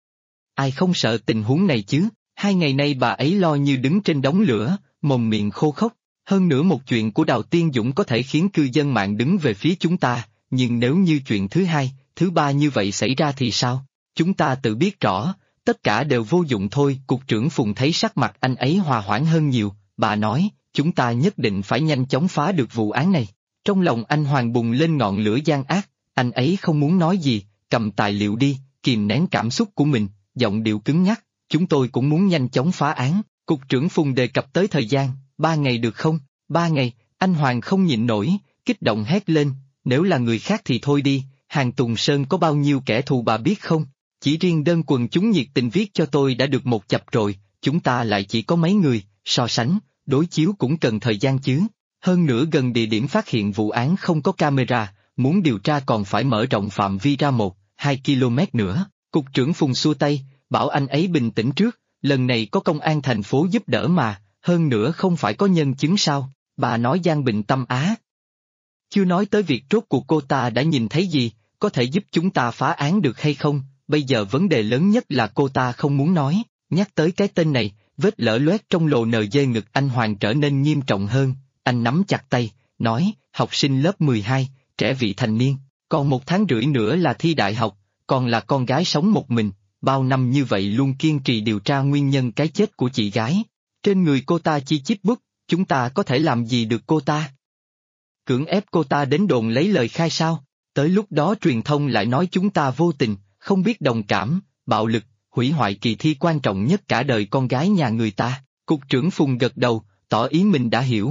Ai không sợ tình huống này chứ, 2 ngày nay bà ấy lo như đứng trên đống lửa, mồm miệng khô khốc, hơn nữa một chuyện của Đào Tiên Dũng có thể khiến cư dân mạng đứng về phía chúng ta, nhưng nếu như chuyện thứ 2, thứ 3 như vậy xảy ra thì sao? Chúng ta tự biết rõ, tất cả đều vô dụng thôi. Cục trưởng Phùng thấy sắc mặt anh ấy hòa hoãn hơn nhiều, bà nói, chúng ta nhất định phải nhanh chóng phá được vụ án này. Trong lòng anh Hoàng bùng lên ngọn lửa gian ác, anh ấy không muốn nói gì, cầm tài liệu đi, kìm nén cảm xúc của mình, giọng điệu cứng nhắc, chúng tôi cũng muốn nhanh chóng phá án. Cục trưởng Phùng đề cập tới thời gian, 3 ngày được không? 3 ngày, anh Hoàng không nhịn nổi, kích động hét lên, nếu là người khác thì thôi đi, Hàn Tùng Sơn có bao nhiêu kẻ thù bà biết không? Chỉ riêng đơn quần chúng nhiệt tình viết cho tôi đã được 1 chặp rồi, chúng ta lại chỉ có mấy người, so sánh, đối chiếu cũng cần thời gian chứ. Hơn nữa gần địa điểm phát hiện vụ án không có camera, muốn điều tra còn phải mở rộng phạm vi ra 1-2 km nữa. Cục trưởng Phùng xua tay, bảo anh ấy bình tĩnh trước, lần này có công an thành phố giúp đỡ mà, hơn nữa không phải có nhân chứng sao, bà nói Giang Bình Tâm á. Chưa nói tới việc rốt cuộc cô ta đã nhìn thấy gì, có thể giúp chúng ta phá án được hay không, bây giờ vấn đề lớn nhất là cô ta không muốn nói, nhắc tới cái tên này, vết lở loét trong lồ NG ngực anh Hoàng trở nên nghiêm trọng hơn, anh nắm chặt tay, nói, học sinh lớp 12, trẻ vị thành niên, còn 1 tháng rưỡi nữa là thi đại học, còn là con gái sống một mình, bao năm như vậy luôn kiên trì điều tra nguyên nhân cái chết của chị gái. Trên người cô ta chi chít bút, chúng ta có thể làm gì được cô ta? Cưỡng ép cô ta đến đồn lấy lời khai sao? Tới lúc đó truyền thông lại nói chúng ta vô tình, không biết đồng cảm, bạo lực, hủy hoại kỳ thi quan trọng nhất cả đời con gái nhà người ta. Cục trưởng Phùng gật đầu, tỏ ý mình đã hiểu.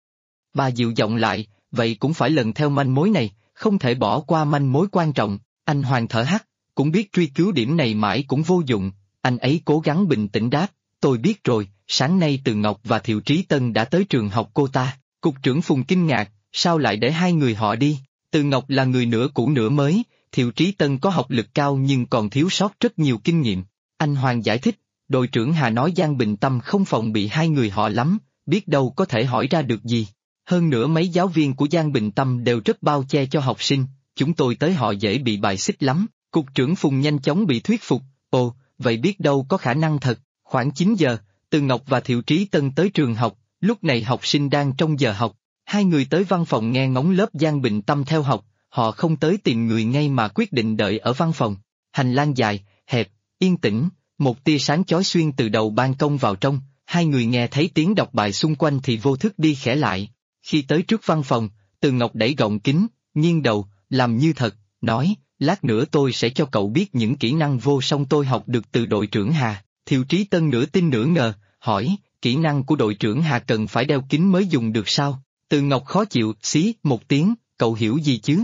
Bà dịu giọng lại, vậy cũng phải lần theo manh mối này, không thể bỏ qua manh mối quan trọng. Anh Hoàng thở hắt, cũng biết truy cứu điểm này mãi cũng vô dụng, anh ấy cố gắng bình tĩnh đáp, tôi biết rồi, sáng nay Từ Ngọc và Thiệu Trí Tân đã tới trường học cô ta. Cục trưởng Phùng kinh ngạc, sao lại để 2 người họ đi? Từ Ngọc là người nửa cũ nửa mới, Thiệu Trí Tân có học lực cao nhưng còn thiếu sót rất nhiều kinh nghiệm. Anh Hoàng giải thích, đội trưởng Hà nói Giang Bình Tâm không phòng bị 2 người họ lắm, biết đâu có thể hỏi ra được gì. Hơn nữa mấy giáo viên của Giang Bình Tâm đều rất bao che cho học sinh, chúng tôi tới họ dễ bị bài xích lắm. Cục trưởng Phùng nhanh chóng bị thuyết phục, ồ, vậy biết đâu có khả năng thật. Khoảng 9 giờ, Từ Ngọc và Thiệu Trí Tân tới trường học, lúc này học sinh đang trong giờ học. Hai người tới văn phòng nghe ngóng lớp Giang Bình Tâm theo học, họ không tới tìm người ngay mà quyết định đợi ở văn phòng. Hành lang dài, hẹp, yên tĩnh, một tia sáng chói xuyên từ đầu ban công vào trong, hai người nghe thấy tiếng đọc bài xung quanh thì vô thức đi khẽ lại. Khi tới trước văn phòng, Từ Ngọc đẩy gọng kính, nghiêng đầu, làm như thật, nói, lát nữa tôi sẽ cho cậu biết những kỹ năng vô song tôi học được từ đội trưởng Hà. Thiệu Trí Tân nửa tin nửa ngờ, hỏi, kỹ năng của đội trưởng Hà cần phải đeo kính mới dùng được sao? Từ Ngọc khó chịu, xí, một tiếng, cậu hiểu gì chứ?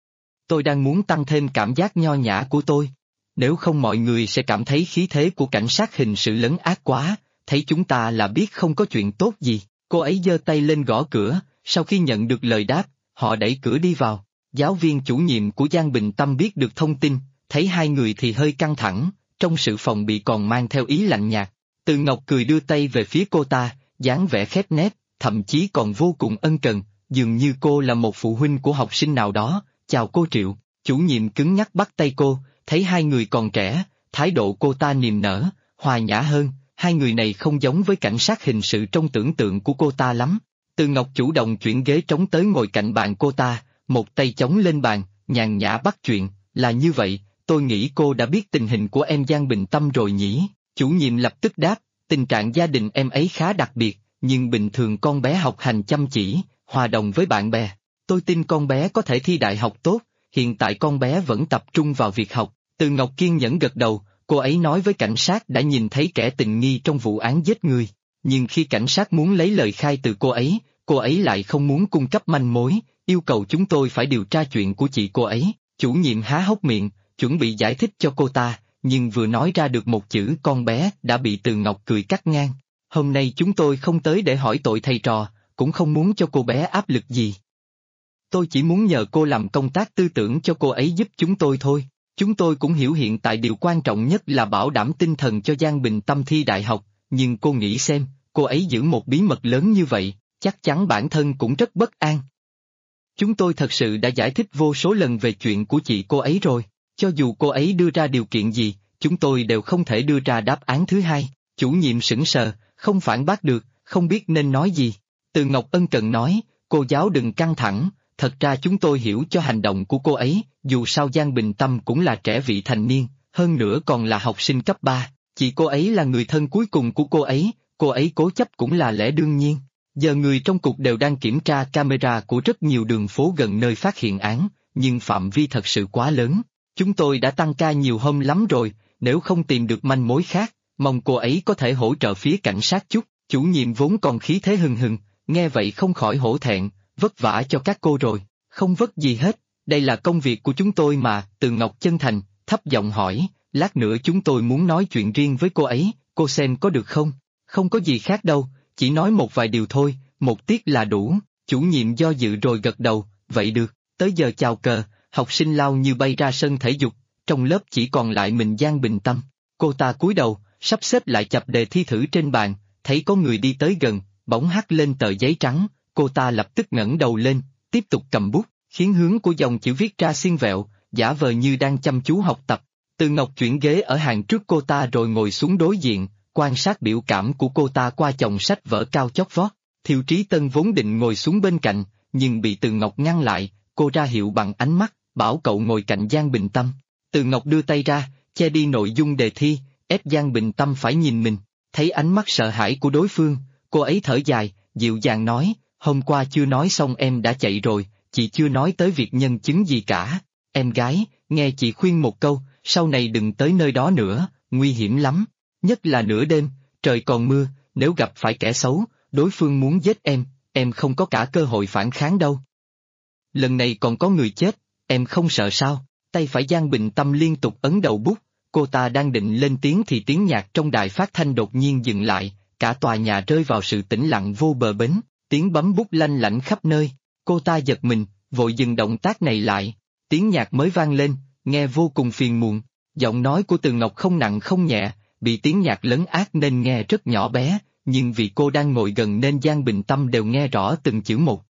Tôi đang muốn tăng thêm cảm giác nho nhã của tôi. Nếu không mọi người sẽ cảm thấy khí thế của cảnh sát hình sự lấn át quá, thấy chúng ta là biết không có chuyện tốt gì. Cô ấy giơ tay lên gõ cửa, sau khi nhận được lời đáp, họ đẩy cửa đi vào. Giáo viên chủ nhiệm của Giang Bình Tâm biết được thông tin, thấy hai người thì hơi căng thẳng, trong sự phòng bị còn mang theo ý lạnh nhạt. Từ Ngọc cười đưa tay về phía cô ta, dáng vẻ khép nép, thậm chí còn vô cùng ân cần, dường như cô là một phụ huynh của học sinh nào đó. Chào cô Triệu, chủ nhiệm cứng nhắc bắt tay cô, thấy hai người còn trẻ, thái độ cô ta niềm nở, hòa nhã hơn, hai người này không giống với cảnh sát hình sự trong tưởng tượng của cô ta lắm. Từ Ngọc chủ động chuyển ghế trống tới ngồi cạnh bạn cô ta, một tay chống lên bàn, nhàn nhã bắt chuyện, là như vậy, tôi nghĩ cô đã biết tình hình của em Giang Bình Tâm rồi nhỉ? Chủ nhiệm lập tức đáp, tình trạng gia đình em ấy khá đặc biệt, nhưng bình thường con bé học hành chăm chỉ, hòa đồng với bạn bè. Tôi tin con bé có thể thi đại học tốt, hiện tại con bé vẫn tập trung vào việc học. Từ Ngọc kiên nhẫn gật đầu, cô ấy nói với cảnh sát đã nhìn thấy kẻ tình nghi trong vụ án giết người. Nhưng khi cảnh sát muốn lấy lời khai từ cô ấy lại không muốn cung cấp manh mối, yêu cầu chúng tôi phải điều tra chuyện của chị cô ấy. Chủ nhiệm há hốc miệng, chuẩn bị giải thích cho cô ta, nhưng vừa nói ra được một chữ con bé đã bị Từ Ngọc cười cắt ngang. Hôm nay chúng tôi không tới để hỏi tội thầy trò, cũng không muốn cho cô bé áp lực gì. Tôi chỉ muốn nhờ cô làm công tác tư tưởng cho cô ấy giúp chúng tôi thôi. Chúng tôi cũng hiểu hiện tại điều quan trọng nhất là bảo đảm tinh thần cho Giang Bình Tâm thi đại học, nhưng cô nghĩ xem, cô ấy giữ một bí mật lớn như vậy, chắc chắn bản thân cũng rất bất an. Chúng tôi thật sự đã giải thích vô số lần về chuyện của chị cô ấy rồi, cho dù cô ấy đưa ra điều kiện gì, chúng tôi đều không thể đưa ra đáp án thứ hai. Chủ nhiệm sững sờ, không phản bác được, không biết nên nói gì. Từ Ngọc ân cần nói, cô giáo đừng căng thẳng, thật ra chúng tôi hiểu cho hành động của cô ấy, dù sao Giang Bình Tâm cũng là trẻ vị thành niên, hơn nữa còn là học sinh cấp 3, chị cô ấy là người thân cuối cùng của cô ấy cố chấp cũng là lẽ đương nhiên. Giờ người trong cục đều đang kiểm tra camera của rất nhiều đường phố gần nơi phát hiện án, nhưng phạm vi thật sự quá lớn. Chúng tôi đã tăng ca nhiều hôm lắm rồi, nếu không tìm được manh mối khác, mong cô ấy có thể hỗ trợ phía cảnh sát chút. Chủ nhiệm vốn còn khí thế hừng hừng, nghe vậy không khỏi hổ thẹn, vất vả cho các cô rồi, không vất gì hết, đây là công việc của chúng tôi mà. Từ Ngọc chân thành, thấp giọng hỏi, lát nữa chúng tôi muốn nói chuyện riêng với cô ấy, cô xem có được không? Không có gì khác đâu, chỉ nói một vài điều thôi, một tiết là đủ. Chủ nhiệm do dự rồi gật đầu, vậy được. Tới giờ chào cờ, học sinh lao như bay ra sân thể dục, trong lớp chỉ còn lại mình Giang Bình Tâm. Cô ta cúi đầu, sắp xếp lại chặp đề thi thử trên bàn, thấy có người đi tới gần, bỗng hắt lên tờ giấy trắng, cô ta lập tức ngẩng đầu lên, tiếp tục cầm bút, khiến hướng của dòng chữ viết ra xiên vẹo, giả vờ như đang chăm chú học tập. Từ Ngọc chuyển ghế ở hàng trước cô ta rồi ngồi xuống đối diện, quan sát biểu cảm của cô ta qua chồng sách vở cao chót vót. Thiệu Trí Tân vốn định ngồi xuống bên cạnh, nhưng bị Từ Ngọc ngăn lại, cô ra hiệu bằng ánh mắt, bảo cậu ngồi cạnh Giang Bình Tâm. Từ Ngọc đưa tay ra, che đi nội dung đề thi, ép Giang Bình Tâm phải nhìn mình, thấy ánh mắt sợ hãi của đối phương, cô ấy thở dài, dịu dàng nói, hôm qua chưa nói xong em đã chạy rồi, chị chưa nói tới việc nhân chứng gì cả. Em gái, nghe chị khuyên một câu, sau này đừng tới nơi đó nữa, nguy hiểm lắm, nhất là nửa đêm, trời còn mưa, nếu gặp phải kẻ xấu, đối phương muốn giết em không có cả cơ hội phản kháng đâu. Lần này còn có người chết, em không sợ sao? Tay phải Giang Bình Tâm liên tục ấn đầu bút, cô ta đang định lên tiếng thì tiếng nhạc trong đài phát thanh đột nhiên dừng lại, cả tòa nhà rơi vào sự tĩnh lặng vô bờ bến, tiếng bấm bút lanh lảnh khắp nơi. Cô ta giật mình, vội dừng động tác này lại, tiếng nhạc mới vang lên, nghe vô cùng phiền muộn, giọng nói của Từ Ngọc không nặng không nhẹ, bị tiếng nhạc lấn át nên nghe rất nhỏ bé, nhưng vì cô đang ngồi gần nên Giang Bình Tâm đều nghe rõ từng chữ một.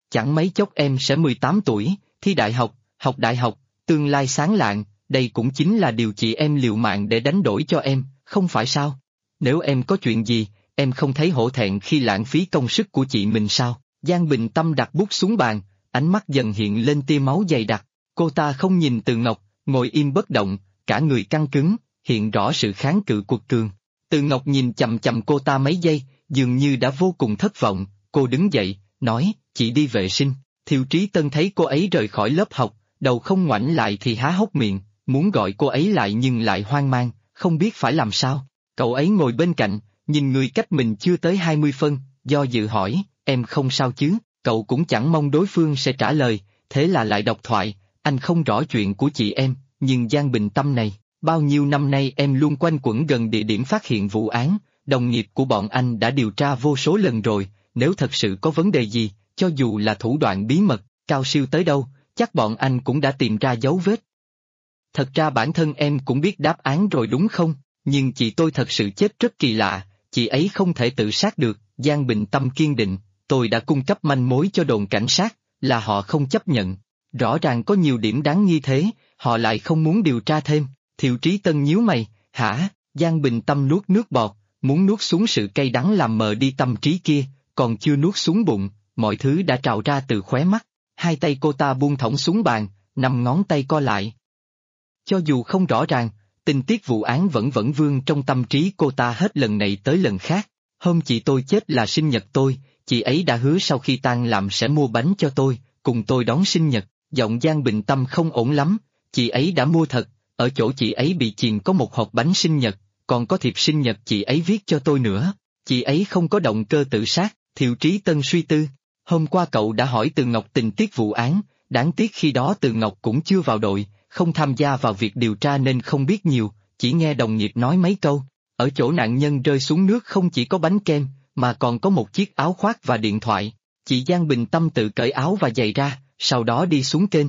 chẳng mấy chốc em sẽ 18 tuổi, thi đại học, học đại học, tương lai sáng lạng, đây cũng chính là điều chị em liều mạng để đánh đổi cho em, không phải sao? Nếu em có chuyện gì, em không thấy hổ thẹn khi lãng phí công sức của chị mình sao? Giang Bình Tâm đặt bút xuống bàn, ánh mắt dần hiện lên tia máu dày đặc. Cô ta không nhìn Từ Ngọc, ngồi im bất động, cả người căng cứng, hiện rõ sự kháng cự cuột cường. Từ Ngọc nhìn chằm chằm cô ta mấy giây, dường như đã vô cùng thất vọng, cô đứng dậy, nói, chị đi vệ sinh. Thiệu Trí Tân thấy cô ấy rời khỏi lớp học, đầu không ngoảnh lại thì há hốc miệng, muốn gọi cô ấy lại nhưng lại hoang mang, không biết phải làm sao. Cậu ấy ngồi bên cạnh, nhìn người cách mình chưa tới 20 phân, do dự hỏi, em không sao chứ? Cậu cũng chẳng mong đối phương sẽ trả lời, thế là lại đọc thoại, anh không rõ chuyện của chị em, nhưng Giang Bình Tâm này, bao nhiêu năm nay em luôn quanh quẩn gần địa điểm phát hiện vụ án, đồng nghiệp của bọn anh đã điều tra vô số lần rồi, nếu thật sự có vấn đề gì, cho dù là thủ đoạn bí mật, cao siêu tới đâu, chắc bọn anh cũng đã tìm ra dấu vết. Thật ra bản thân em cũng biết đáp án rồi đúng không, nhưng chị tôi thật sự chết rất kỳ lạ, chị ấy không thể tự sát được, Giang Bình Tâm kiên định, tôi đã cung cấp manh mối cho đồn cảnh sát, là họ không chấp nhận. Rõ ràng có nhiều điểm đáng nghi thế, họ lại không muốn điều tra thêm. Thiệu Trí Tân nhíu mày, hả? Giang Bình Tâm nuốt nước bọt, muốn nuốt xuống sự cay đắng làm mờ đi tâm trí kia, còn chưa nuốt xuống bụng, mọi thứ đã trào ra từ khóe mắt. Hai tay cô ta buông thõng xuống bàn, năm ngón tay co lại. Cho dù không rõ ràng, tình tiết vụ án vẫn vương trong tâm trí cô ta hết lần này tới lần khác. Hôm chị tôi chết là sinh nhật tôi, chị ấy đã hứa sau khi tan làm sẽ mua bánh cho tôi, cùng tôi đón sinh nhật. Giọng Giang Bình Tâm không ổn lắm, chị ấy đã mua thật, ở chỗ chị ấy bị chìm có một hộp bánh sinh nhật, còn có thiệp sinh nhật chị ấy viết cho tôi nữa. Chị ấy không có động cơ tự sát, Thiệu Trí Tân suy tư. Hôm qua cậu đã hỏi Từ Ngọc tình tiết vụ án, đáng tiếc khi đó Từ Ngọc cũng chưa vào đội, không tham gia vào việc điều tra nên không biết nhiều, chỉ nghe đồng nghiệp nói mấy câu. Ở chỗ nạn nhân rơi xuống nước không chỉ có bánh kem, mà còn có một chiếc áo khoác và điện thoại. Chị Giang Bình Tâm tự cởi áo và giày ra, sau đó đi xuống kênh.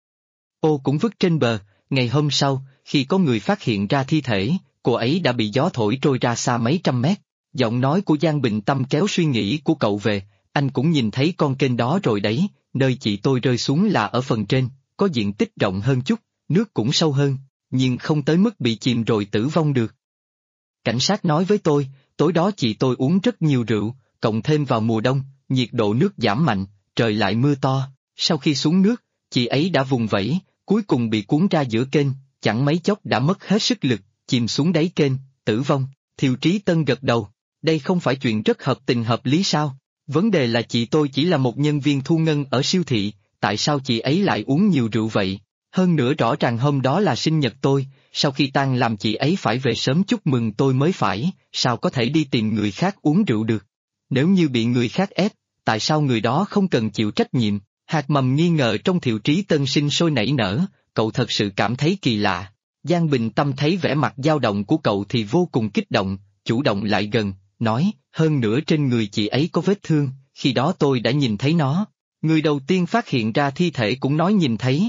Ô cũng vứt trên bờ, ngày hôm sau, khi có người phát hiện ra thi thể, cô ấy đã bị gió thổi trôi ra xa mấy trăm mét. Giọng nói của Giang Bình Tâm kéo suy nghĩ của cậu về, anh cũng nhìn thấy con kênh đó rồi đấy, nơi chị tôi rơi xuống là ở phần trên, có diện tích rộng hơn chút, nước cũng sâu hơn, nhưng không tới mức bị chìm rồi tử vong được. Cảnh sát nói với tôi, tối đó chị tôi uống rất nhiều rượu, cộng thêm vào mùa đông, nhiệt độ nước giảm mạnh, trời lại mưa to, sau khi xuống nước, chị ấy đã vùng vẫy, cuối cùng bị cuốn ra giữa kênh, chẳng mấy chốc đã mất hết sức lực, chìm xuống đáy kênh, tử vong. Thiệu Trí Tân gật đầu, đây không phải chuyện rất hợp tình hợp lý sao? Vấn đề là chị tôi chỉ là một nhân viên thu ngân ở siêu thị, tại sao chị ấy lại uống nhiều rượu vậy? Hơn nữa rõ ràng hôm đó là sinh nhật tôi, sau khi tan làm chị ấy phải về sớm chúc mừng tôi mới phải, sao có thể đi tìm người khác uống rượu được? Nếu như bị người khác ép, tại sao người đó không cần chịu trách nhiệm? Hạt mầm nghi ngờ trong Thiệu Trí Tân sinh sôi nảy nở, cậu thật sự cảm thấy kỳ lạ. Giang Bình Tâm thấy vẻ mặt dao động của cậu thì vô cùng kích động, chủ động lại gần, nói, hơn nữa trên người chị ấy có vết thương, khi đó tôi đã nhìn thấy nó. Người đầu tiên phát hiện ra thi thể cũng nói nhìn thấy.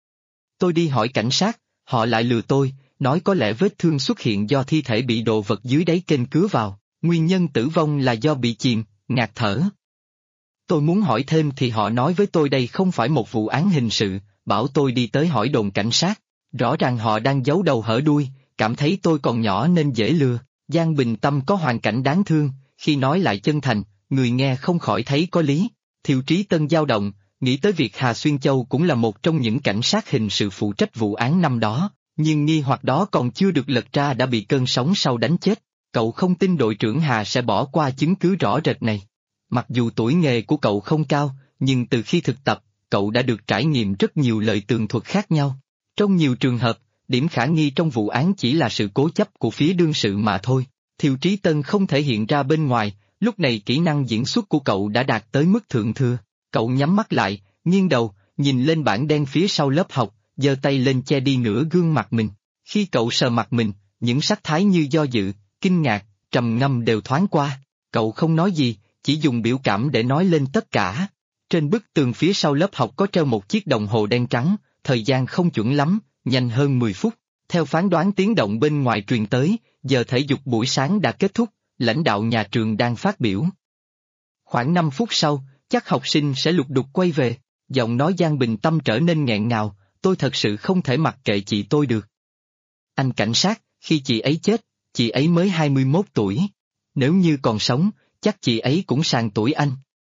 Tôi đi hỏi cảnh sát, họ lại lừa tôi, nói có lẽ vết thương xuất hiện do thi thể bị đồ vật dưới đáy kênh cứa vào, nguyên nhân tử vong là do bị chìm, ngạt thở. Tôi muốn hỏi thêm thì họ nói với tôi đây không phải một vụ án hình sự, bảo tôi đi tới hỏi đồn cảnh sát. Rõ ràng họ đang giấu đầu hở đuôi, cảm thấy tôi còn nhỏ nên dễ lừa. Giang Bình Tâm có hoàn cảnh đáng thương, khi nói lại chân thành, người nghe không khỏi thấy có lý. Thiệu Trí Tân dao động, nghĩ tới việc Hà Xuyên Châu cũng là một trong những cảnh sát hình sự phụ trách vụ án năm đó, nhưng nghi hoặc đó còn chưa được lật ra đã bị cơn sóng sau đánh chết. Cậu không tin đội trưởng Hà sẽ bỏ qua chứng cứ rõ rệt này. Mặc dù tuổi nghề của cậu không cao, nhưng từ khi thực tập, cậu đã được trải nghiệm rất nhiều lời tường thuật khác nhau. Trong nhiều trường hợp, điểm khả nghi trong vụ án chỉ là sự cố chấp của phía đương sự mà thôi. Thiệu Trí Tân không thể hiện ra bên ngoài, lúc này kỹ năng diễn xuất của cậu đã đạt tới mức thượng thừa. Cậu nhắm mắt lại, nghiêng đầu, nhìn lên bảng đen phía sau lớp học, giơ tay lên che đi nửa gương mặt mình. Khi cậu sờ mặt mình, những sắc thái như do dự, kinh ngạc, trầm ngâm đều thoáng qua. Cậu không nói gì, chỉ dùng biểu cảm để nói lên tất cả. Trên bức tường phía sau lớp học có treo một chiếc đồng hồ đen trắng, thời gian không chuẩn lắm, nhanh hơn 10 phút. Theo phán đoán tiếng động bên ngoài truyền tới, giờ thể dục buổi sáng đã kết thúc, lãnh đạo nhà trường đang phát biểu. Khoảng 5 phút sau, chắc học sinh sẽ lục đục quay về. Giọng nói Giang Bình Tâm trở nên nghẹn ngào, tôi thật sự không thể mặc kệ chị tôi được. Anh cảnh sát, khi chị ấy chết, chị ấy mới 21 tuổi. Nếu như còn sống, chắc chị ấy cũng sàn tuổi anh.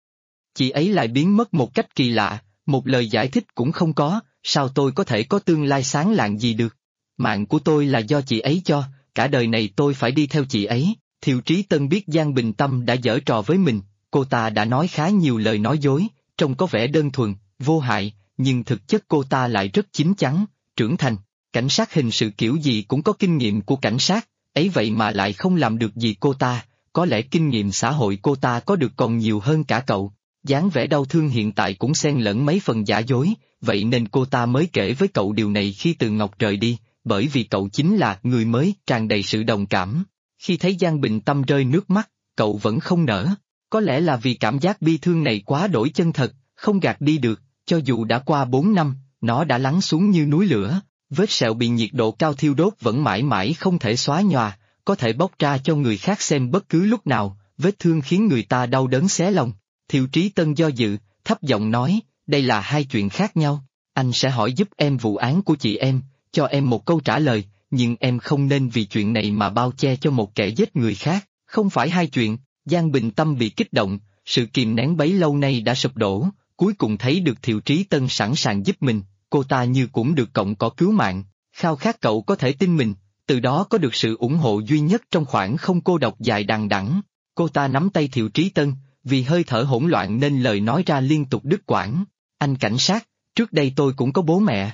Chị ấy lại biến mất một cách kỳ lạ, một lời giải thích cũng không có, sao tôi có thể có tương lai sáng lạng gì được? Mạng của tôi là do chị ấy cho, cả đời này tôi phải đi theo chị ấy. Thiệu Trí Tân biết Giang Bình Tâm đã giở trò với mình, cô ta đã nói khá nhiều lời nói dối, trông có vẻ đơn thuần, vô hại, nhưng thực chất cô ta lại rất chín chắn, trưởng thành. Cảnh sát hình sự kiểu gì cũng có kinh nghiệm của cảnh sát, ấy vậy mà lại không làm được gì cô ta, có lẽ kinh nghiệm xã hội cô ta có được còn nhiều hơn cả cậu. Dáng vẻ đau thương hiện tại cũng xen lẫn mấy phần giả dối, vậy nên cô ta mới kể với cậu điều này khi Từ Ngọc rời đi, bởi vì cậu chính là người mới tràn đầy sự đồng cảm. Khi thấy Giang Bình Tâm rơi nước mắt, cậu vẫn không nở, có lẽ là vì cảm giác bi thương này quá đổi chân thật, không gạt đi được, cho dù đã qua 4 năm, nó đã lắng xuống như núi lửa, vết sẹo bị nhiệt độ cao thiêu đốt vẫn mãi mãi không thể xóa nhòa, có thể bóc ra cho người khác xem bất cứ lúc nào, vết thương khiến người ta đau đớn xé lòng. Thiệu Trí Tân do dự, thấp giọng nói, đây là hai chuyện khác nhau, anh sẽ hỏi giúp em vụ án của chị em, cho em một câu trả lời, nhưng em không nên vì chuyện này mà bao che cho một kẻ giết người khác, không phải hai chuyện. Giang Bình Tâm bị kích động, sự kìm nén bấy lâu nay đã sụp đổ, cuối cùng thấy được Thiệu Trí Tân sẵn sàng giúp mình, cô ta như cũng được cọng cỏ cứu mạng, khao khát cậu có thể tin mình, từ đó có được sự ủng hộ duy nhất trong khoảng không cô độc dài đằng đẵng. Cô ta nắm tay Thiệu Trí Tân, vì hơi thở hỗn loạn nên lời nói ra liên tục đứt quãng. Anh cảnh sát, trước đây tôi cũng có bố mẹ.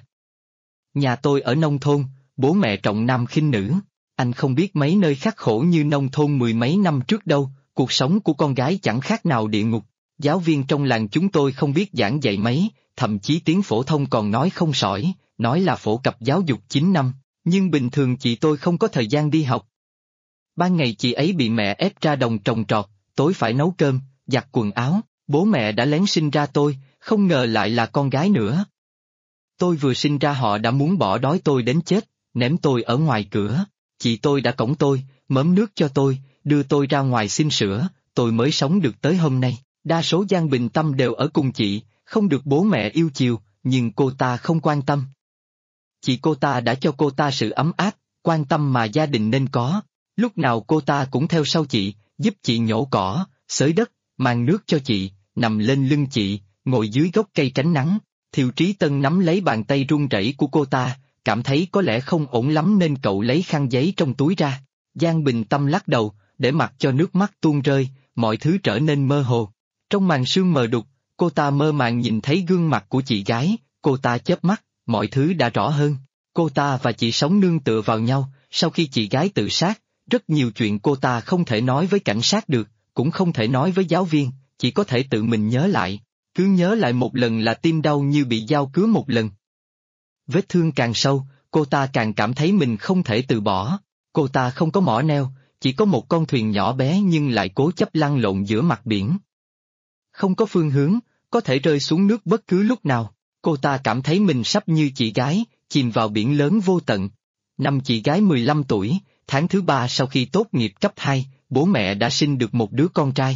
Nhà tôi ở nông thôn, bố mẹ trọng nam khinh nữ. Anh không biết mấy nơi khắc khổ như nông thôn mười mấy năm trước đâu, cuộc sống của con gái chẳng khác nào địa ngục. Giáo viên trong làng chúng tôi không biết giảng dạy mấy, thậm chí tiếng phổ thông còn nói không sỏi, nói là phổ cập giáo dục 9 năm, nhưng bình thường chị tôi không có thời gian đi học. Ban ngày chị ấy bị mẹ ép ra đồng trồng trọt, tối phải nấu cơm, giặt quần áo, bố mẹ đã lén sinh ra tôi, không ngờ lại là con gái nữa. Tôi vừa sinh ra họ đã muốn bỏ đói tôi đến chết, ném tôi ở ngoài cửa, chị tôi đã cõng tôi, mớm nước cho tôi, đưa tôi ra ngoài xin sữa, tôi mới sống được tới hôm nay. Đa số Giang Bình Tâm đều ở cùng chị, không được bố mẹ yêu chiều, nhưng cô ta không quan tâm. Chị cô ta đã cho cô ta sự ấm áp, quan tâm mà gia đình nên có, lúc nào cô ta cũng theo sau chị, giúp chị nhổ cỏ, xới đất, mang nước cho chị, nằm lên lưng chị, ngồi dưới gốc cây tránh nắng. Thiệu Trí Tân nắm lấy bàn tay run rẩy của cô ta, cảm thấy có lẽ không ổn lắm nên cậu lấy khăn giấy trong túi ra. Giang Bình Tâm lắc đầu, để mặc cho nước mắt tuôn rơi, mọi thứ trở nên mơ hồ. Trong màn sương mờ đục, cô ta mơ màng nhìn thấy gương mặt của chị gái, cô ta chớp mắt, mọi thứ đã rõ hơn. Cô ta và chị sống nương tựa vào nhau, sau khi chị gái tự sát, rất nhiều chuyện cô ta không thể nói với cảnh sát được, cũng không thể nói với giáo viên, chỉ có thể tự mình nhớ lại. Cứ nhớ lại một lần là tim đau như bị dao cứa một lần. Vết thương càng sâu, cô ta càng cảm thấy mình không thể từ bỏ. Cô ta không có mỏ neo, chỉ có một con thuyền nhỏ bé nhưng lại cố chấp lăn lộn giữa mặt biển. Không có phương hướng, có thể rơi xuống nước bất cứ lúc nào. Cô ta cảm thấy mình sắp như chị gái, chìm vào biển lớn vô tận. Năm chị gái 15 tuổi, tháng thứ 3 sau khi tốt nghiệp cấp 2, bố mẹ đã sinh được một đứa con trai.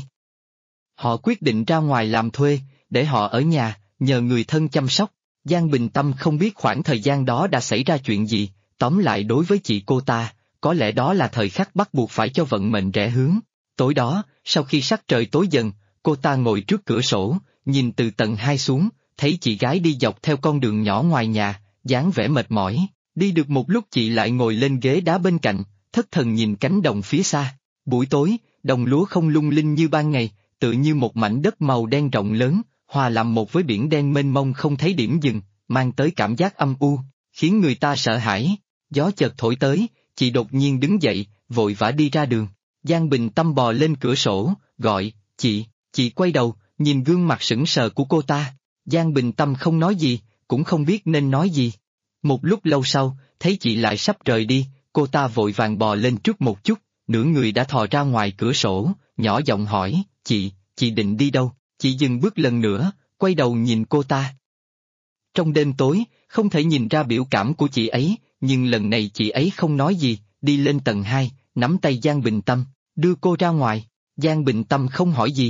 Họ quyết định ra ngoài làm thuê, để họ ở nhà, nhờ người thân chăm sóc. Giang Bình Tâm không biết khoảng thời gian đó đã xảy ra chuyện gì, tóm lại đối với chị cô ta, có lẽ đó là thời khắc bắt buộc phải cho vận mệnh rẽ hướng. Tối đó, sau khi sắc trời tối dần, cô ta ngồi trước cửa sổ, nhìn từ tầng 2 xuống, thấy chị gái đi dọc theo con đường nhỏ ngoài nhà, dáng vẻ mệt mỏi. Đi được một lúc chị lại ngồi lên ghế đá bên cạnh, thất thần nhìn cánh đồng phía xa. Buổi tối, đồng lúa không lung linh như ban ngày, tựa như một mảnh đất màu đen rộng lớn, hòa làm một với biển đen mênh mông không thấy điểm dừng, mang tới cảm giác âm u, khiến người ta sợ hãi. Gió chợt thổi tới, chị đột nhiên đứng dậy, vội vã đi ra đường. Giang Bình Tâm bò lên cửa sổ, gọi, chị quay đầu, nhìn gương mặt sững sờ của cô ta. Giang Bình Tâm không nói gì, cũng không biết nên nói gì. Một lúc lâu sau, thấy chị lại sắp rời đi, cô ta vội vàng bò lên trước một chút, nửa người đã thò ra ngoài cửa sổ, nhỏ giọng hỏi, chị định đi đâu? Chị dừng bước lần nữa, quay đầu nhìn cô ta. Trong đêm tối, không thể nhìn ra biểu cảm của chị ấy, nhưng lần này chị ấy không nói gì, đi lên tầng 2, nắm tay Giang Bình Tâm, đưa cô ra ngoài. Giang Bình Tâm không hỏi gì,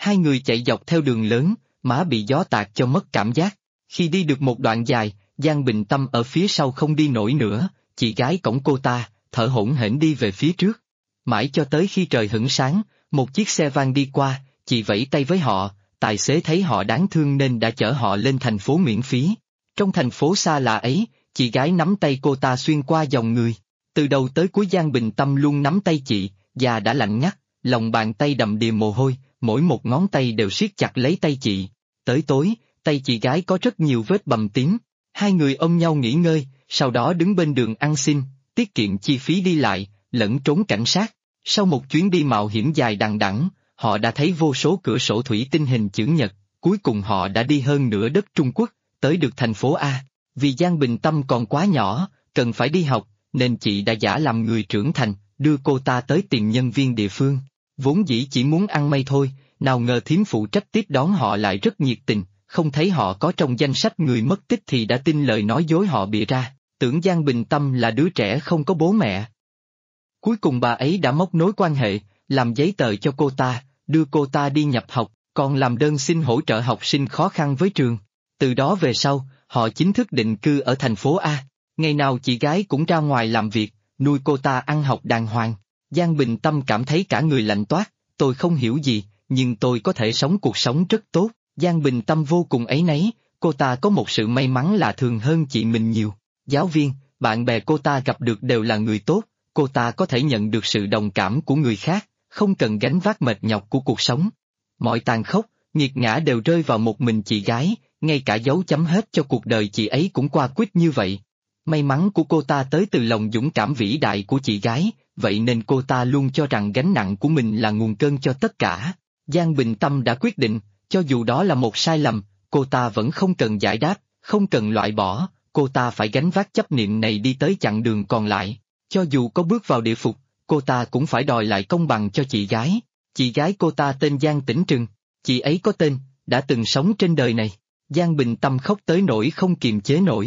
Hai người chạy dọc theo đường lớn, má bị gió tạt cho mất cảm giác. Khi đi được một đoạn dài, Giang Bình Tâm ở phía sau không đi nổi nữa, chị gái cõng cô ta, thở hổn hển đi về phía trước. Mãi cho tới khi trời hửng sáng, một chiếc xe van đi qua, chị vẫy tay với họ, tài xế thấy họ đáng thương nên đã chở họ lên thành phố miễn phí. Trong thành phố xa lạ ấy, chị gái nắm tay cô ta xuyên qua dòng người. Từ đầu tới cuối Giang Bình Tâm luôn nắm tay chị, da đã lạnh ngắt, lòng bàn tay đầm đìa mồ hôi, mỗi một ngón tay đều siết chặt lấy tay chị. Tới tối, tay chị gái có rất nhiều vết bầm tím. Hai người ôm nhau nghỉ ngơi, sau đó đứng bên đường ăn xin, tiết kiệm chi phí đi lại, lẫn trốn cảnh sát. Sau một chuyến đi mạo hiểm dài đằng đẵng, họ đã thấy vô số cửa sổ thủy tinh hình chữ nhật, cuối cùng họ đã đi hơn nửa đất Trung Quốc, tới được thành phố A. Vì Giang Bình Tâm còn quá nhỏ, cần phải đi học, nên chị đã giả làm người trưởng thành, đưa cô ta tới tìm nhân viên địa phương. Vốn dĩ chỉ muốn ăn may thôi, nào ngờ thím phụ trách tiếp đón họ lại rất nhiệt tình, không thấy họ có trong danh sách người mất tích thì đã tin lời nói dối họ bịa ra, tưởng Giang Bình Tâm là đứa trẻ không có bố mẹ. Cuối cùng bà ấy đã móc nối quan hệ, làm giấy tờ cho cô ta, đưa cô ta đi nhập học, còn làm đơn xin hỗ trợ học sinh khó khăn với trường. Từ đó về sau, họ chính thức định cư ở thành phố A. Ngày nào chị gái cũng ra ngoài làm việc, nuôi cô ta ăn học đàng hoàng. Giang Bình Tâm cảm thấy cả người lạnh toát, tôi không hiểu gì, nhưng tôi có thể sống cuộc sống rất tốt. Giang Bình Tâm vô cùng áy náy, cô ta có một sự may mắn lạ thường hơn chị mình nhiều. Giáo viên, bạn bè cô ta gặp được đều là người tốt, cô ta có thể nhận được sự đồng cảm của người khác, không cần gánh vác mệt nhọc của cuộc sống. Mọi tàn khốc, nghiệt ngã đều rơi vào một mình chị gái, ngay cả dấu chấm hết cho cuộc đời chị ấy cũng qua quýt như vậy. May mắn của cô ta tới từ lòng dũng cảm vĩ đại của chị gái, vậy nên cô ta luôn cho rằng gánh nặng của mình là nguồn cơn cho tất cả. Giang Bình Tâm đã quyết định, cho dù đó là một sai lầm, cô ta vẫn không cần giải đáp, không cần loại bỏ, cô ta phải gánh vác chấp niệm này đi tới chặng đường còn lại. Cho dù có bước vào địa phủ, cô ta cũng phải đòi lại công bằng cho chị gái. Chị gái cô ta tên Giang Tĩnh Trừng, chị ấy có tên, đã từng sống trên đời này. Giang Bình Tâm khóc tới nỗi không kiềm chế nổi.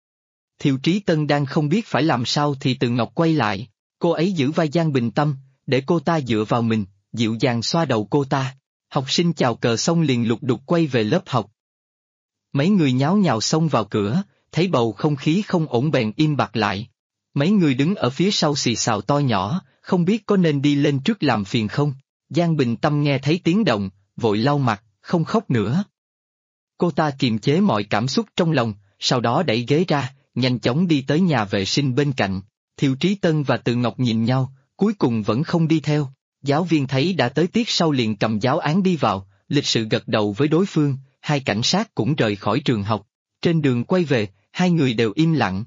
Thiệu Trí Tân đang không biết phải làm sao thì Từ Ngọc quay lại, cô ấy giữ vai Giang Bình Tâm, để cô ta dựa vào mình, dịu dàng xoa đầu cô ta. Học sinh chào cờ xong liền lục đục quay về lớp học. Mấy người nháo nhào xông vào cửa, thấy bầu không khí không ổn bèn im bặt lại. Mấy người đứng ở phía sau xì xào to nhỏ, không biết có nên đi lên trước làm phiền không. Giang Bình Tâm nghe thấy tiếng động, vội lau mặt, không khóc nữa. Cô ta kiềm chế mọi cảm xúc trong lòng, sau đó đẩy ghế ra, nhanh chóng đi tới nhà vệ sinh bên cạnh. Thiệu Trí Tân và Từ Ngọc nhìn nhau, cuối cùng vẫn không đi theo. Giáo viên thấy đã tới tiết sau liền cầm giáo án đi vào, lịch sự gật đầu với đối phương, hai cảnh sát cũng rời khỏi trường học. Trên đường quay về, hai người đều im lặng.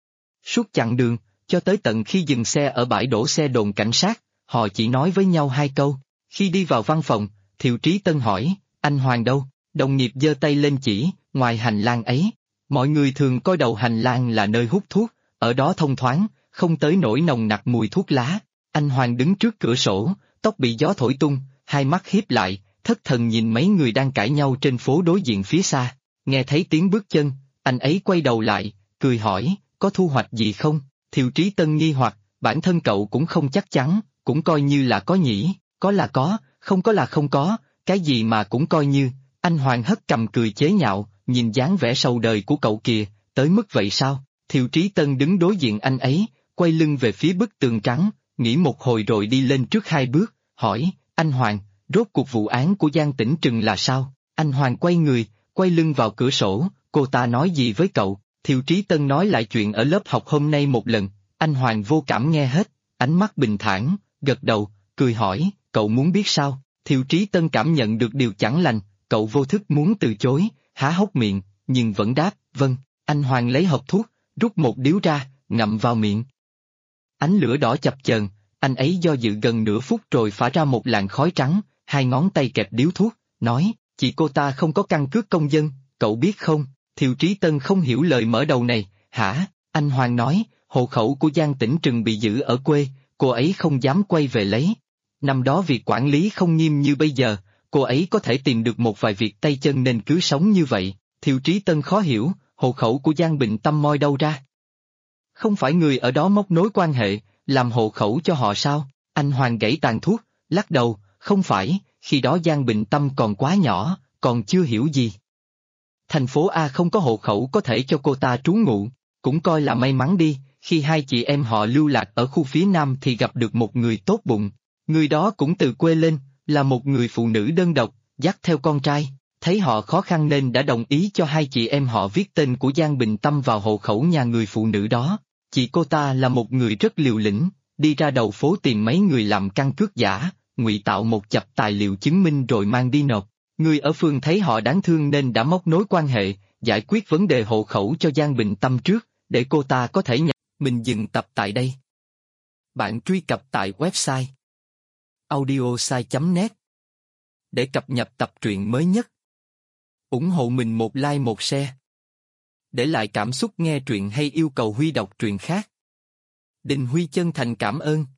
Suốt chặng đường, cho tới tận khi dừng xe ở bãi đổ xe đồn cảnh sát, họ chỉ nói với nhau hai câu. Khi đi vào văn phòng, Thiệu Trí Tân hỏi, anh Hoàng đâu? Đồng nghiệp giơ tay lên chỉ, ngoài hành lang ấy. Mọi người thường coi đầu hành lang là nơi hút thuốc, ở đó thông thoáng, không tới nỗi nồng nặc mùi thuốc lá. Anh Hoàng đứng trước cửa sổ, tóc bị gió thổi tung, hai mắt híp lại, thất thần nhìn mấy người đang cãi nhau trên phố đối diện phía xa. Nghe thấy tiếng bước chân, anh ấy quay đầu lại, cười hỏi, có thu hoạch gì không? Thiệu Trí Tân nghi hoặc, bản thân cậu cũng không chắc chắn, cũng coi như là có nhỉ, có là có, không có là không có, cái gì mà cũng coi như. Anh Hoàng hất cằm cười chế nhạo, nhìn dáng vẻ sầu đời của cậu kìa, tới mức vậy sao? Thiệu Trí Tân đứng đối diện anh ấy, quay lưng về phía bức tường trắng, nghĩ một hồi rồi đi lên trước hai bước, hỏi, anh Hoàng, rốt cuộc vụ án của Giang Tĩnh Trừng là sao? Anh Hoàng quay người, quay lưng vào cửa sổ, cô ta nói gì với cậu? Thiệu Trí Tân nói lại chuyện ở lớp học hôm nay một lần, anh Hoàng vô cảm nghe hết, ánh mắt bình thản, gật đầu, cười hỏi, cậu muốn biết sao? Thiệu Trí Tân cảm nhận được điều chẳng lành, cậu vô thức muốn từ chối, há hốc miệng, nhưng vẫn đáp, vâng. Anh Hoàng lấy hộp thuốc, rút một điếu ra, ngậm vào miệng. Ánh lửa đỏ chập chờn, anh ấy do dự gần nửa phút rồi phả ra một làn khói trắng, hai ngón tay kẹp điếu thuốc, nói, chị cô ta không có căn cước công dân, cậu biết không? Thiệu Trí Tân không hiểu lời mở đầu này, hả? Anh Hoàng nói, hộ khẩu của Giang Tĩnh Trừng bị giữ ở quê, cô ấy không dám quay về lấy. Năm đó việc quản lý không nghiêm như bây giờ, cô ấy có thể tìm được một vài việc tay chân nên cứ sống như vậy. Thiệu Trí Tân khó hiểu, hộ khẩu của Giang Bình Tâm moi đâu ra? Không phải người ở đó móc nối quan hệ, làm hộ khẩu cho họ sao? Anh Hoàng gãy tàn thuốc, lắc đầu, không phải, khi đó Giang Bình Tâm còn quá nhỏ, còn chưa hiểu gì. Thành phố A không có hộ khẩu có thể cho cô ta trú ngụ, cũng coi là may mắn đi, khi hai chị em họ lưu lạc ở khu phía Nam thì gặp được một người tốt bụng. Người đó cũng từ quê lên, là một người phụ nữ đơn độc, dắt theo con trai, thấy họ khó khăn nên đã đồng ý cho hai chị em họ viết tên của Giang Bình Tâm vào hộ khẩu nhà người phụ nữ đó. Chị cô ta là một người rất liều lĩnh, đi ra đầu phố tìm mấy người làm căn cước giả, ngụy tạo một chặp tài liệu chứng minh rồi mang đi nộp. Người ở phường thấy họ đáng thương nên đã móc nối quan hệ, giải quyết vấn đề hộ khẩu cho Giang Bình Tâm trước, để cô ta có thể nhận. Mình dừng tập tại đây. Bạn truy cập tại website audiosai.net để cập nhật tập truyện mới nhất. Ủng hộ mình một like một share. Để lại cảm xúc nghe truyện hay yêu cầu Huy đọc truyện khác. Đình Huy chân thành cảm ơn.